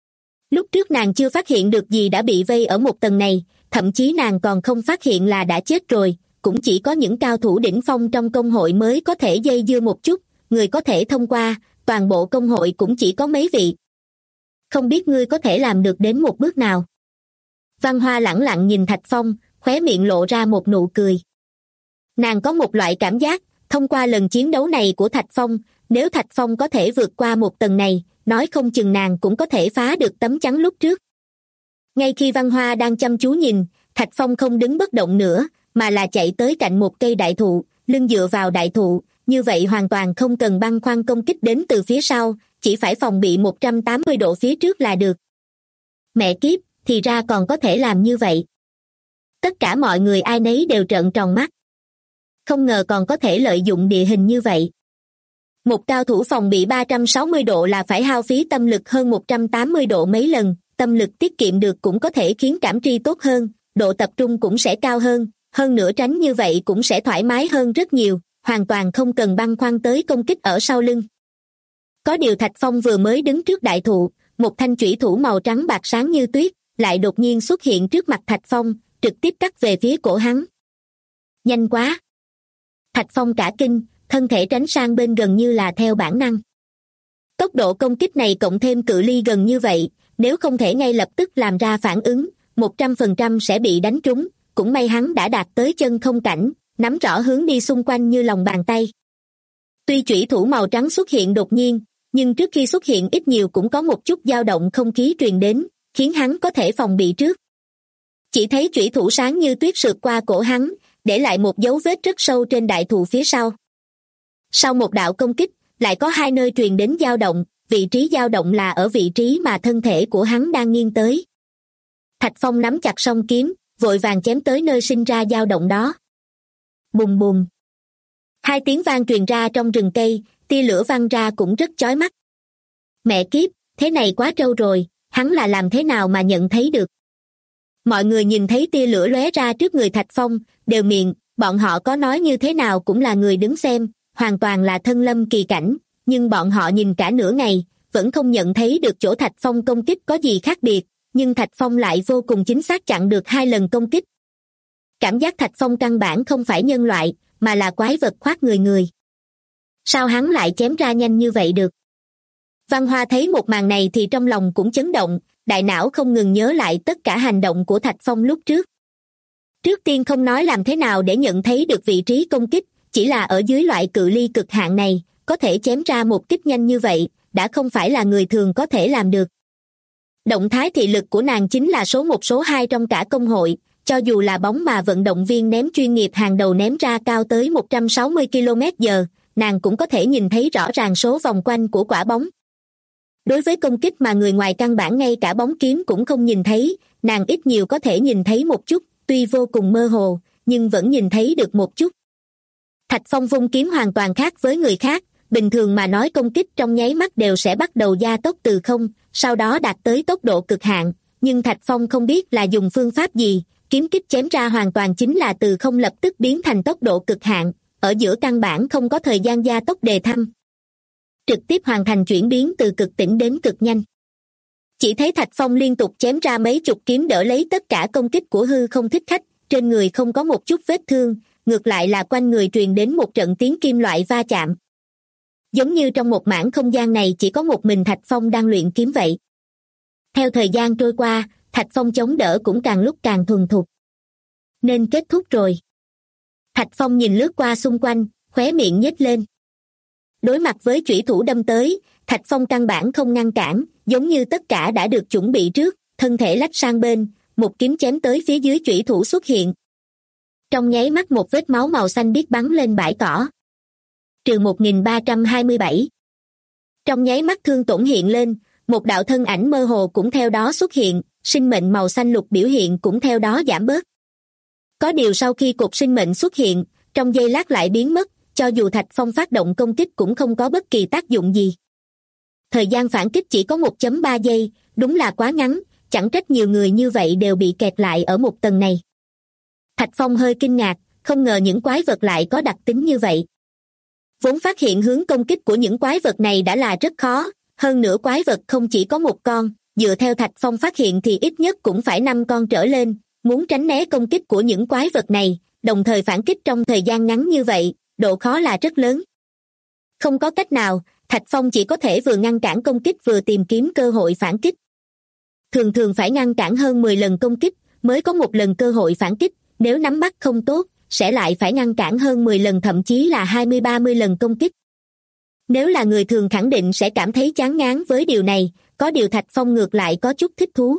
Lúc trước nàng chưa phát hiện được gì đã bị vây ở một tầng này, thậm chí nàng còn không phát hiện là đã chết rồi, cũng chỉ có những cao thủ đỉnh phong trong công hội mới có thể dây dưa một chút, người có thể thông qua, toàn bộ công hội cũng chỉ có mấy vị. Không biết ngươi có thể làm được đến một bước nào? Văn Hoa lẳng lặng nhìn Thạch Phong, khóe miệng lộ ra một nụ cười. Nàng có một loại cảm giác, thông qua lần chiến đấu này của Thạch Phong, nếu Thạch Phong có thể vượt qua một tầng này, nói không chừng nàng cũng có thể phá được tấm chắn lúc trước. Ngay khi Văn Hoa đang chăm chú nhìn, Thạch Phong không đứng bất động nữa, mà là chạy tới cạnh một cây đại thụ, lưng dựa vào đại thụ, như vậy hoàn toàn không cần băn khoăn công kích đến từ phía sau, chỉ phải phòng bị 180 độ phía trước là được. Mẹ kiếp, thì ra còn có thể làm như vậy. Tất cả mọi người ai nấy đều trợn tròn mắt. Không ngờ còn có thể lợi dụng địa hình như vậy. Một cao thủ phòng bị 360 độ là phải hao phí tâm lực hơn 180 độ mấy lần, tâm lực tiết kiệm được cũng có thể khiến cảm tri tốt hơn, độ tập trung cũng sẽ cao hơn nữa tránh như vậy cũng sẽ thoải mái hơn rất nhiều, hoàn toàn không cần băn khoăn tới công kích ở sau lưng. Có điều Thạch Phong vừa mới đứng trước đại thụ, một thanh chủy thủ màu trắng bạc sáng như tuyết, lại đột nhiên xuất hiện trước mặt Thạch Phong, trực tiếp cắt về phía cổ hắn. Nhanh quá! Thạch Phong cả kinh, thân thể tránh sang bên gần như là theo bản năng. Tốc độ công kích này cộng thêm cự ly gần như vậy, nếu không thể ngay lập tức làm ra phản ứng, 100% sẽ bị đánh trúng, cũng may hắn đã đạt tới chân không cảnh, nắm rõ hướng đi xung quanh như lòng bàn tay. Tuy chủy thủ màu trắng xuất hiện đột nhiên, nhưng trước khi xuất hiện ít nhiều cũng có một chút dao động không khí truyền đến, khiến hắn có thể phòng bị trước. Chỉ thấy chủy thủ sáng như tuyết sượt qua cổ hắn, để lại một dấu vết rất sâu trên đại thụ phía sau. Sau một đạo công kích, lại có 2 nơi truyền đến dao động, vị trí dao động là ở vị trí mà thân thể của hắn đang nghiêng tới. Thạch Phong nắm chặt song kiếm, vội vàng chém tới nơi sinh ra dao động đó. Bùm bùm. 2 tiếng vang truyền ra trong rừng cây, tia lửa văng ra cũng rất chói mắt. Mẹ kiếp, thế này quá trâu rồi, hắn là làm thế nào mà nhận thấy được? Mọi người nhìn thấy tia lửa lóe ra trước người Thạch Phong, đều miệng, bọn họ có nói như thế nào cũng là người đứng xem, hoàn toàn là thân lâm kỳ cảnh, nhưng bọn họ nhìn cả nửa ngày, vẫn không nhận thấy được chỗ Thạch Phong công kích có gì khác biệt, nhưng Thạch Phong lại vô cùng chính xác chặn được 2 lần công kích. Cảm giác Thạch Phong căn bản không phải nhân loại, mà là quái vật khoác người. Sao hắn lại chém ra nhanh như vậy được? Văn Hoa thấy một màn này thì trong lòng cũng chấn động, đại não không ngừng nhớ lại tất cả hành động của Thạch Phong lúc trước. Trước tiên không nói làm thế nào để nhận thấy được vị trí công kích, chỉ là ở dưới loại cự ly cực hạn này, có thể chém ra một kích nhanh như vậy, đã không phải là người thường có thể làm được. Động thái thị lực của nàng chính là số 1 số 2 trong cả công hội, cho dù là bóng mà vận động viên ném chuyên nghiệp hàng đầu ném ra cao tới 160 km/h, nàng cũng có thể nhìn thấy rõ ràng số vòng quanh của quả bóng. Đối với công kích mà người ngoài căn bản ngay cả bóng kiếm cũng không nhìn thấy, nàng ít nhiều có thể nhìn thấy một chút, tuy vô cùng mơ hồ, nhưng vẫn nhìn thấy được một chút. Thạch Phong vung kiếm hoàn toàn khác với người khác, bình thường mà nói công kích trong nháy mắt đều sẽ bắt đầu gia tốc từ không, sau đó đạt tới tốc độ cực hạn, nhưng Thạch Phong không biết là dùng phương pháp gì, kiếm kích chém ra hoàn toàn chính là từ không lập tức biến thành tốc độ cực hạn, ở giữa căn bản không có thời gian gia tốc đề thăng. Trực tiếp hoàn thành chuyển biến từ cực tĩnh đến cực nhanh. Chỉ thấy Thạch Phong liên tục chém ra mấy chục kiếm đỡ lấy tất cả công kích của hư không thích khách, trên người không có một chút vết thương, ngược lại là quanh người truyền đến một trận tiếng kim loại va chạm. Giống như trong một mảng không gian này chỉ có một mình Thạch Phong đang luyện kiếm vậy. Theo thời gian trôi qua, Thạch Phong chống đỡ cũng càng lúc càng thuần thục. Nên kết thúc rồi. Thạch Phong nhìn lướt qua xung quanh, khóe miệng nhếch lên. Đối mặt với chủy thủ đâm tới, Thạch Phong căn bản không ngăn cản, giống như tất cả đã được chuẩn bị trước, thân thể lách sang bên, một kiếm chém tới phía dưới chủy thủ xuất hiện. Trong nháy mắt một vết máu màu xanh biếc bắn lên bãi cỏ. Trừ 1327. Trong nháy mắt thương tổn hiện lên, một đạo thân ảnh mơ hồ cũng theo đó xuất hiện, sinh mệnh màu xanh lục biểu hiện cũng theo đó giảm bớt. Có điều sau khi cột sinh mệnh xuất hiện, trong giây lát lại biến mất, cho dù Thạch Phong phát động công kích cũng không có bất kỳ tác dụng gì. Thời gian phản kích chỉ có 1.3 giây, đúng là quá ngắn, chẳng trách nhiều người như vậy đều bị kẹt lại ở một tầng này. Thạch Phong hơi kinh ngạc, không ngờ những quái vật lại có đặc tính như vậy. Vốn phát hiện hướng công kích của những quái vật này đã là rất khó, hơn nữa quái vật không chỉ có một con, dựa theo Thạch Phong phát hiện thì ít nhất cũng phải 5 con trở lên, muốn tránh né công kích của những quái vật này, đồng thời phản kích trong thời gian ngắn như vậy, độ khó là rất lớn. Không có cách nào, Thạch Phong chỉ có thể vừa ngăn cản công kích vừa tìm kiếm cơ hội phản kích. Thường thường phải ngăn cản hơn 10 lần công kích mới có một lần cơ hội phản kích, nếu nắm bắt không tốt, sẽ lại phải ngăn cản hơn 10 lần thậm chí là 20-30 lần công kích. Nếu là người thường khẳng định sẽ cảm thấy chán ngán với điều này, có điều Thạch Phong ngược lại có chút thích thú.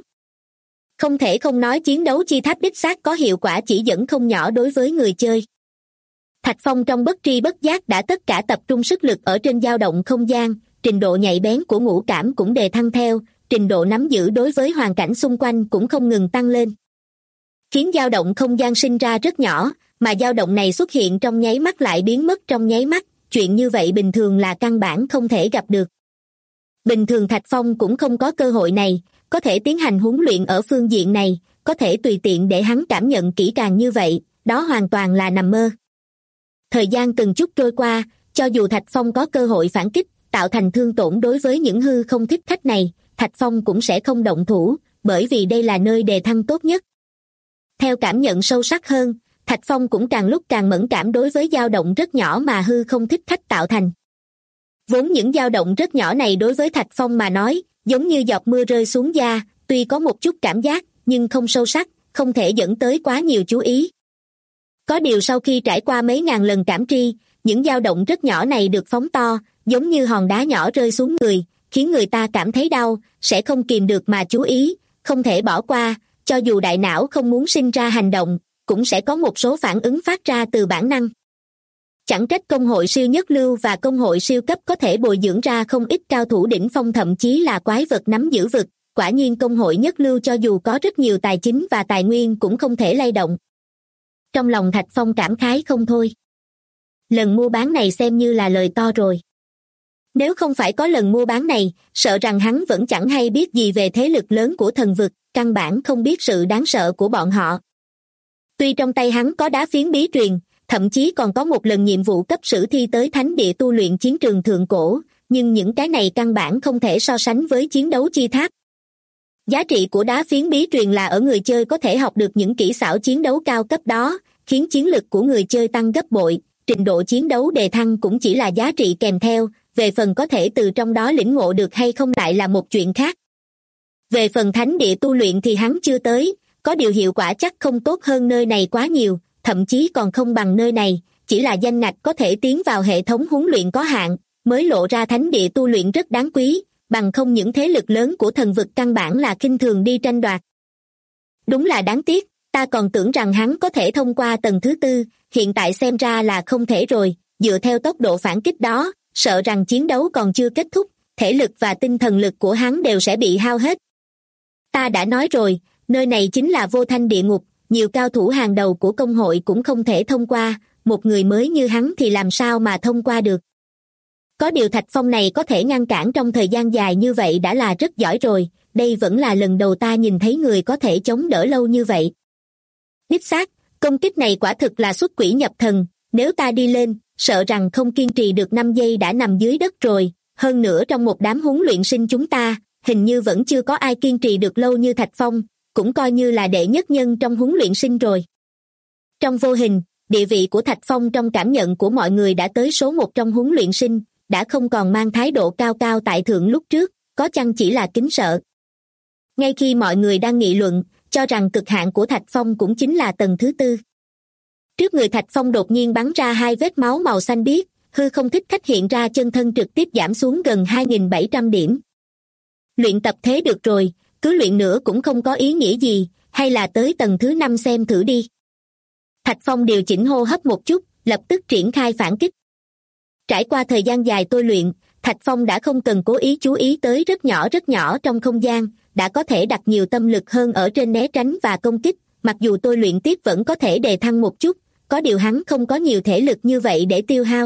Không thể không nói chiến đấu chi tháp đích xác có hiệu quả chỉ dẫn không nhỏ đối với người chơi. Thạch Phong trong bất tri bất giác đã tất cả tập trung sức lực ở trên dao động không gian, trình độ nhạy bén của ngũ cảm cũng đề thăng theo, trình độ nắm giữ đối với hoàn cảnh xung quanh cũng không ngừng tăng lên. Khiến dao động không gian sinh ra rất nhỏ, mà dao động này xuất hiện trong nháy mắt lại biến mất trong nháy mắt, chuyện như vậy bình thường là căn bản không thể gặp được. Bình thường Thạch Phong cũng không có cơ hội này, có thể tiến hành huấn luyện ở phương diện này, có thể tùy tiện để hắn cảm nhận kỹ càng như vậy, đó hoàn toàn là nằm mơ. Thời gian từng chút trôi qua, cho dù Thạch Phong có cơ hội phản kích, tạo thành thương tổn đối với những hư không thích khách này, Thạch Phong cũng sẽ không động thủ, bởi vì đây là nơi đề thăng tốt nhất. Theo cảm nhận sâu sắc hơn, Thạch Phong cũng càng lúc càng mẫn cảm đối với dao động rất nhỏ mà hư không thích khách tạo thành. Vốn những dao động rất nhỏ này đối với Thạch Phong mà nói, giống như giọt mưa rơi xuống da, tuy có một chút cảm giác, nhưng không sâu sắc, không thể dẫn tới quá nhiều chú ý. Có điều sau khi trải qua mấy ngàn lần cảm tri, những dao động rất nhỏ này được phóng to, giống như hòn đá nhỏ rơi xuống người, khiến người ta cảm thấy đau, sẽ không kìm được mà chú ý, không thể bỏ qua, cho dù đại não không muốn sinh ra hành động, cũng sẽ có một số phản ứng phát ra từ bản năng. Chẳng trách công hội siêu nhất lưu và công hội siêu cấp có thể bồi dưỡng ra không ít cao thủ đỉnh phong thậm chí là quái vật nắm giữ vực, quả nhiên công hội nhất lưu cho dù có rất nhiều tài chính và tài nguyên cũng không thể lay động. Trong lòng Thạch Phong cảm khái không thôi. Lần mua bán này xem như là lời to rồi. Nếu không phải có lần mua bán này, sợ rằng hắn vẫn chẳng hay biết gì về thế lực lớn của thần vực, căn bản không biết sự đáng sợ của bọn họ. Tuy trong tay hắn có đá phiến bí truyền, thậm chí còn có một lần nhiệm vụ cấp sử thi tới thánh địa tu luyện chiến trường thượng cổ, nhưng những cái này căn bản không thể so sánh với chiến đấu chi tháp. Giá trị của đá phiến bí truyền là ở người chơi có thể học được những kỹ xảo chiến đấu cao cấp đó, khiến chiến lực của người chơi tăng gấp bội, trình độ chiến đấu đề thăng cũng chỉ là giá trị kèm theo, về phần có thể từ trong đó lĩnh ngộ được hay không lại là một chuyện khác. Về phần thánh địa tu luyện thì hắn chưa tới, có điều hiệu quả chắc không tốt hơn nơi này quá nhiều, thậm chí còn không bằng nơi này, chỉ là danh ngạch có thể tiến vào hệ thống huấn luyện có hạn, mới lộ ra thánh địa tu luyện rất đáng quý, bằng không những thế lực lớn của thần vực căn bản là khinh thường đi tranh đoạt. Đúng là đáng tiếc, Ta còn tưởng rằng hắn có thể thông qua tầng thứ tư, hiện tại xem ra là không thể rồi, dựa theo tốc độ phản kích đó, sợ rằng chiến đấu còn chưa kết thúc, thể lực và tinh thần lực của hắn đều sẽ bị hao hết. Ta đã nói rồi, nơi này chính là vô thanh địa ngục, nhiều cao thủ hàng đầu của công hội cũng không thể thông qua, một người mới như hắn thì làm sao mà thông qua được. Có điều Thạch Phong này có thể ngăn cản trong thời gian dài như vậy đã là rất giỏi rồi, đây vẫn là lần đầu ta nhìn thấy người có thể chống đỡ lâu như vậy. Đích xác, công kích này quả thực là xuất quỷ nhập thần, nếu ta đi lên, sợ rằng không kiên trì được 5 giây đã nằm dưới đất rồi, hơn nữa trong một đám huấn luyện sinh chúng ta, hình như vẫn chưa có ai kiên trì được lâu như Thạch Phong, cũng coi như là đệ nhất nhân trong huấn luyện sinh rồi. Trong vô hình, địa vị của Thạch Phong trong cảm nhận của mọi người đã tới số 1 trong huấn luyện sinh, đã không còn mang thái độ cao cao tại thượng lúc trước, có chăng chỉ là kính sợ. Ngay khi mọi người đang nghị luận, cho rằng cực hạn của Thạch Phong cũng chính là tầng thứ tư. Trước người Thạch Phong đột nhiên bắn ra 2 vết máu màu xanh biếc, hư không thích khách hiện ra chân thân trực tiếp giảm xuống gần 2.700 điểm. Luyện tập thế được rồi, cứ luyện nữa cũng không có ý nghĩa gì, hay là tới tầng thứ 5 xem thử đi. Thạch Phong điều chỉnh hô hấp một chút, lập tức triển khai phản kích. Trải qua thời gian dài tôi luyện, Thạch Phong đã không cần cố ý chú ý tới rất nhỏ trong không gian, đã có thể đặt nhiều tâm lực hơn ở trên né tránh và công kích, mặc dù tôi luyện tiếp vẫn có thể đề thăng một chút, có điều hắn không có nhiều thể lực như vậy để tiêu hao.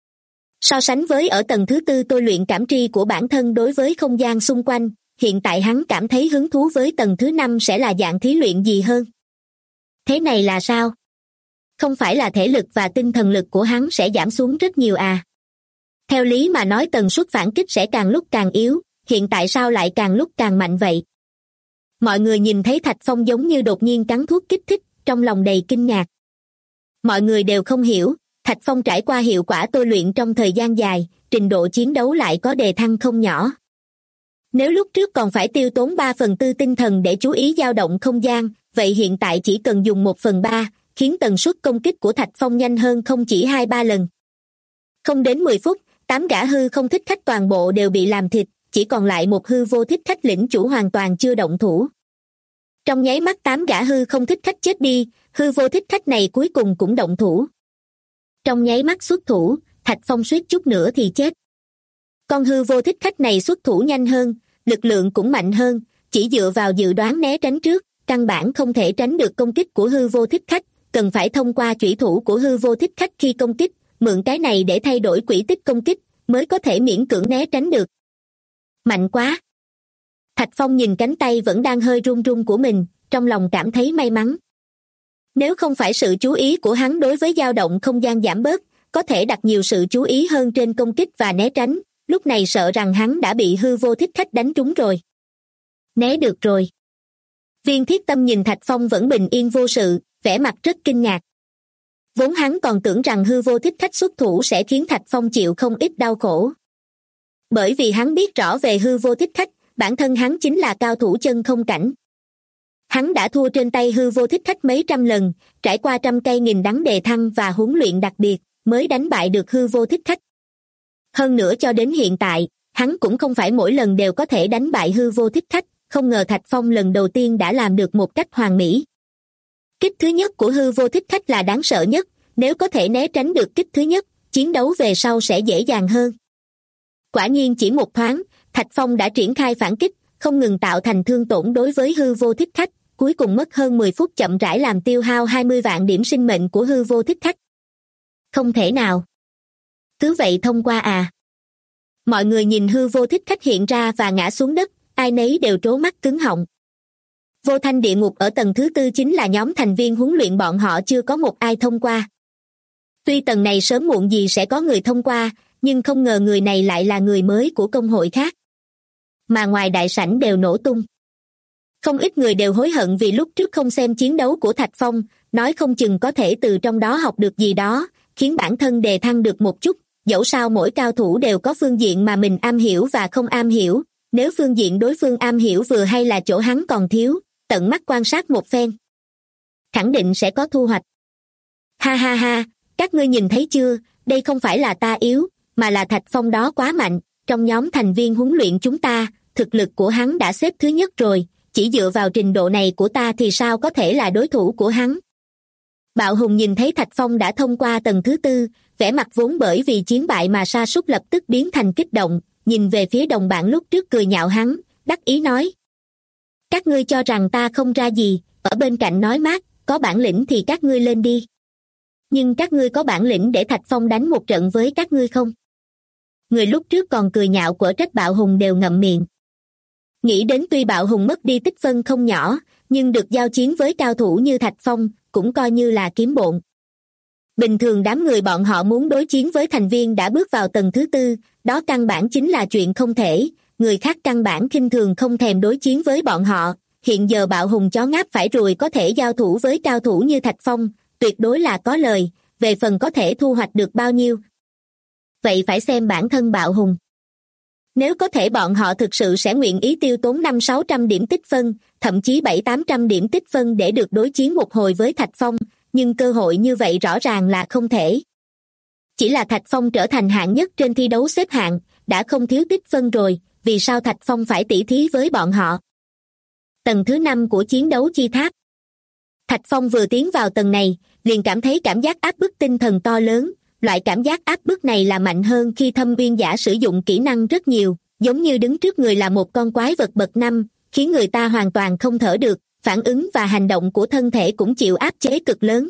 So sánh với ở tầng thứ tư tôi luyện cảm tri của bản thân đối với không gian xung quanh, hiện tại hắn cảm thấy hứng thú với tầng thứ 5 sẽ là dạng thí luyện gì hơn. Thế này là sao? Không phải là thể lực và tinh thần lực của hắn sẽ giảm xuống rất nhiều à? Theo lý mà nói tần suất phản kích sẽ càng lúc càng yếu, hiện tại sao lại càng lúc càng mạnh vậy? Mọi người nhìn thấy Thạch Phong giống như đột nhiên cắn thuốc kích thích, trong lòng đầy kinh ngạc. Mọi người đều không hiểu, Thạch Phong trải qua hiệu quả tôi luyện trong thời gian dài, trình độ chiến đấu lại có đề thăng không nhỏ. Nếu lúc trước còn phải tiêu tốn 3/4 tinh thần để chú ý dao động không gian, vậy hiện tại chỉ cần dùng 1/3, khiến tần suất công kích của Thạch Phong nhanh hơn không chỉ 2-3 lần. Không đến 10 phút, 8 gã hư không thích khách toàn bộ đều bị làm thịt, chỉ còn lại một hư vô thích khách lĩnh chủ hoàn toàn chưa động thủ. Trong nháy mắt 8 gã hư không thích khách chết đi, hư vô thích khách này cuối cùng cũng động thủ. Trong nháy mắt xuất thủ, Thạch Phong suýt chút nữa thì chết. Con hư vô thích khách này xuất thủ nhanh hơn, lực lượng cũng mạnh hơn, chỉ dựa vào dự đoán né tránh trước, căn bản không thể tránh được công kích của hư vô thích khách, cần phải thông qua chủy thủ của hư vô thích khách khi công kích, mượn cái này để thay đổi quỹ tích công kích, mới có thể miễn cưỡng né tránh được. Mạnh quá! Thạch Phong nhìn cánh tay vẫn đang hơi run run của mình, trong lòng cảm thấy may mắn. Nếu không phải sự chú ý của hắn đối với dao động không gian giảm bớt, có thể đặt nhiều sự chú ý hơn trên công kích và né tránh, lúc này sợ rằng hắn đã bị hư vô thích khách đánh trúng rồi. Né được rồi. Viên Thiết Tâm nhìn Thạch Phong vẫn bình yên vô sự, vẻ mặt rất kinh ngạc. Vốn hắn còn tưởng rằng hư vô thích khách xuất thủ sẽ khiến Thạch Phong chịu không ít đau khổ. Bởi vì hắn biết rõ về hư vô thích khách, bản thân hắn chính là cao thủ chân không cảnh. Hắn đã thua trên tay hư vô thích khách mấy trăm lần, trải qua trăm cây nghìn đắng đề thăng và huấn luyện đặc biệt, mới đánh bại được hư vô thích khách. Hơn nữa cho đến hiện tại, hắn cũng không phải mỗi lần đều có thể đánh bại hư vô thích khách, không ngờ Thạch Phong lần đầu tiên đã làm được một cách hoàn mỹ. Kích thứ nhất của hư vô thích khách là đáng sợ nhất, nếu có thể né tránh được kích thứ nhất, chiến đấu về sau sẽ dễ dàng hơn. Quả nhiên chỉ một thoáng, Thạch Phong đã triển khai phản kích, không ngừng tạo thành thương tổn đối với hư vô thích khách, cuối cùng mất hơn 10 phút chậm rãi làm tiêu hao 20 vạn điểm sinh mệnh của hư vô thích khách. Không thể nào. Cứ vậy thông qua à? Mọi người nhìn hư vô thích khách hiện ra và ngã xuống đất, ai nấy đều trố mắt cứng họng. Vô thanh địa ngục ở tầng thứ tư chính là nhóm thành viên huấn luyện bọn họ chưa có một ai thông qua. Tuy tầng này sớm muộn gì sẽ có người thông qua, nhưng không ngờ người này lại là người mới của công hội khác. Mà ngoài đại sảnh đều nổ tung. Không ít người đều hối hận vì lúc trước không xem chiến đấu của Thạch Phong, nói không chừng có thể từ trong đó học được gì đó, khiến bản thân đề thăng được một chút, dẫu sao mỗi cao thủ đều có phương diện mà mình am hiểu và không am hiểu, nếu phương diện đối phương am hiểu vừa hay là chỗ hắn còn thiếu, tận mắt quan sát một phen. Khẳng định sẽ có thu hoạch. Ha ha ha, các ngươi nhìn thấy chưa, đây không phải là ta yếu, mà là Thạch Phong đó quá mạnh, trong nhóm thành viên huấn luyện chúng ta, thực lực của hắn đã xếp thứ nhất rồi, chỉ dựa vào trình độ này của ta thì sao có thể là đối thủ của hắn. Bạo Hùng nhìn thấy Thạch Phong đã thông qua tầng thứ 4, vẻ mặt vốn bởi vì chiến bại mà sa sút lập tức biến thành kích động, nhìn về phía đồng bạn lúc trước cười nhạo hắn, đắc ý nói. Các ngươi cho rằng ta không ra gì, ở bên cạnh nói mát, có bản lĩnh thì các ngươi lên đi. Nhưng các ngươi có bản lĩnh để Thạch Phong đánh một trận với các ngươi không? Người lúc trước còn cười nhạo quở trách Bạo Hùng đều ngậm miệng. Nghĩ đến tuy Bạo Hùng mất đi tích phân không nhỏ, nhưng được giao chiến với cao thủ như Thạch Phong, cũng coi như là kiếm bộn. Bình thường đám người bọn họ muốn đối chiến với thành viên đã bước vào tầng thứ 4, đó căn bản chính là chuyện không thể, người khác căn bản khinh thường không thèm đối chiến với bọn họ. Hiện giờ Bạo Hùng chó ngáp phải ruồi có thể giao thủ với cao thủ như Thạch Phong, tuyệt đối là có lời, về phần có thể thu hoạch được bao nhiêu. Vậy phải xem bản thân Bạo Hùng. Nếu có thể bọn họ thực sự sẽ nguyện ý tiêu tốn 500-600 điểm tích phân, thậm chí 700-800 điểm tích phân để được đối chiến một hồi với Thạch Phong, nhưng cơ hội như vậy rõ ràng là không thể. Chỉ là Thạch Phong trở thành hạng nhất trên thi đấu xếp hạng, đã không thiếu tích phân rồi, vì sao Thạch Phong phải tỉ thí với bọn họ? Tầng thứ 5 của chiến đấu chi tháp. Thạch Phong vừa tiến vào tầng này, liền cảm thấy cảm giác áp bức tinh thần to lớn. Loại cảm giác áp bức này là mạnh hơn khi Thâm Uyên Giả sử dụng kỹ năng rất nhiều, giống như đứng trước người là một con quái vật bậc 5, khiến người ta hoàn toàn không thở được, phản ứng và hành động của thân thể cũng chịu áp chế cực lớn.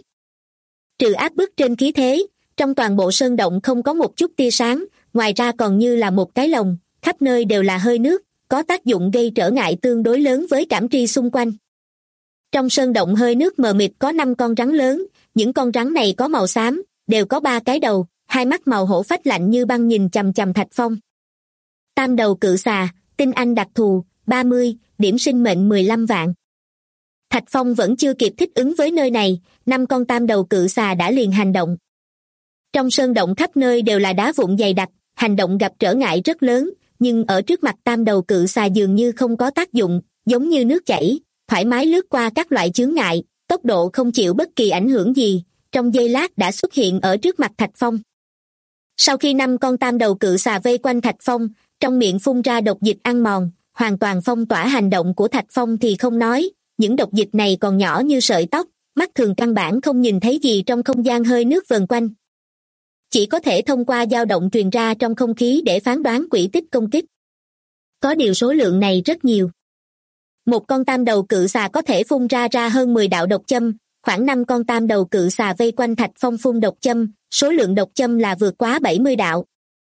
Trừ áp bức trên khí thế, trong toàn bộ sơn động không có một chút tia sáng, ngoài ra còn như là một cái lồng, khắp nơi đều là hơi nước, có tác dụng gây trở ngại tương đối lớn với cảm tri xung quanh. Trong sơn động hơi nước mờ mịt có 5 con rắn lớn, những con rắn này có màu xám, đều có 3 cái đầu, 2 mắt màu hổ phách lạnh như băng nhìn chằm chằm Thạch Phong. Tam đầu cự xà, tinh anh đặc thù, 30, điểm sinh mệnh 15 vạn. Thạch Phong vẫn chưa kịp thích ứng với nơi này, 5 con tam đầu cự xà đã liền hành động. Trong sơn động khắp nơi đều là đá vụn dày đặc, hành động gặp trở ngại rất lớn, nhưng ở trước mặt tam đầu cự xà dường như không có tác dụng, giống như nước chảy, thoải mái lướt qua các loại chướng ngại, tốc độ không chịu bất kỳ ảnh hưởng gì, trong giây lát đã xuất hiện ở trước mặt Thạch Phong. Sau khi 5 con tam đầu cự xà vây quanh Thạch Phong, trong miệng phun ra độc dịch ăn mòn, hoàn toàn phong tỏa hành động của Thạch Phong thì không nói, những độc dịch này còn nhỏ như sợi tóc, mắt thường căn bản không nhìn thấy gì trong không gian hơi nước vần quanh. Chỉ có thể thông qua dao động truyền ra trong không khí để phán đoán quỹ tích công kích. Có điều số lượng này rất nhiều. Một con tam đầu cự xà có thể phun ra hơn 10 đạo độc châm, khoảng 5 con tam đầu cự xà vây quanh Thạch Phong phun độc châm, số lượng độc châm là vượt quá 70 đạo.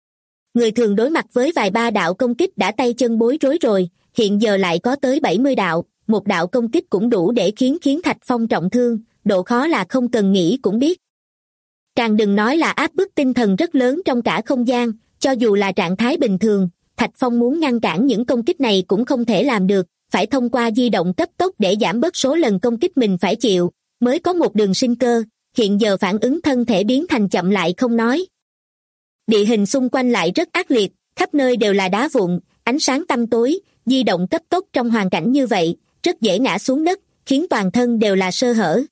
Người thường đối mặt với vài ba đạo công kích đã tay chân bối rối rồi, hiện giờ lại có tới 70 đạo, một đạo công kích cũng đủ để khiến Thạch Phong trọng thương, độ khó là không cần nghĩ cũng biết. Càng đừng nói là áp bức tinh thần rất lớn trong cả không gian, cho dù là trạng thái bình thường, Thạch Phong muốn ngăn cản những công kích này cũng không thể làm được, phải thông qua di động cấp tốc để giảm bớt số lần công kích mình phải chịu, mới có một đường sinh cơ, hiện giờ phản ứng thân thể biến thành chậm lại không nói. Địa hình xung quanh lại rất ác liệt, khắp nơi đều là đá vụn, ánh sáng tăm tối, di động cấp tốc trong hoàn cảnh như vậy, rất dễ ngã xuống đất, khiến toàn thân đều là sơ hở.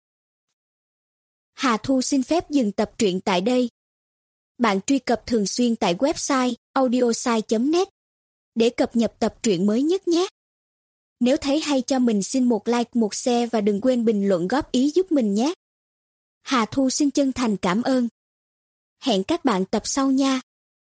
Hà Thu xin phép dừng tập truyện tại đây. Bạn truy cập thường xuyên tại website audiosai.net để cập nhật tập truyện mới nhất nhé. Nếu thấy hay cho mình xin một like, một share và đừng quên bình luận góp ý giúp mình nhé. Hà Thu xin chân thành cảm ơn. Hẹn các bạn tập sau nha.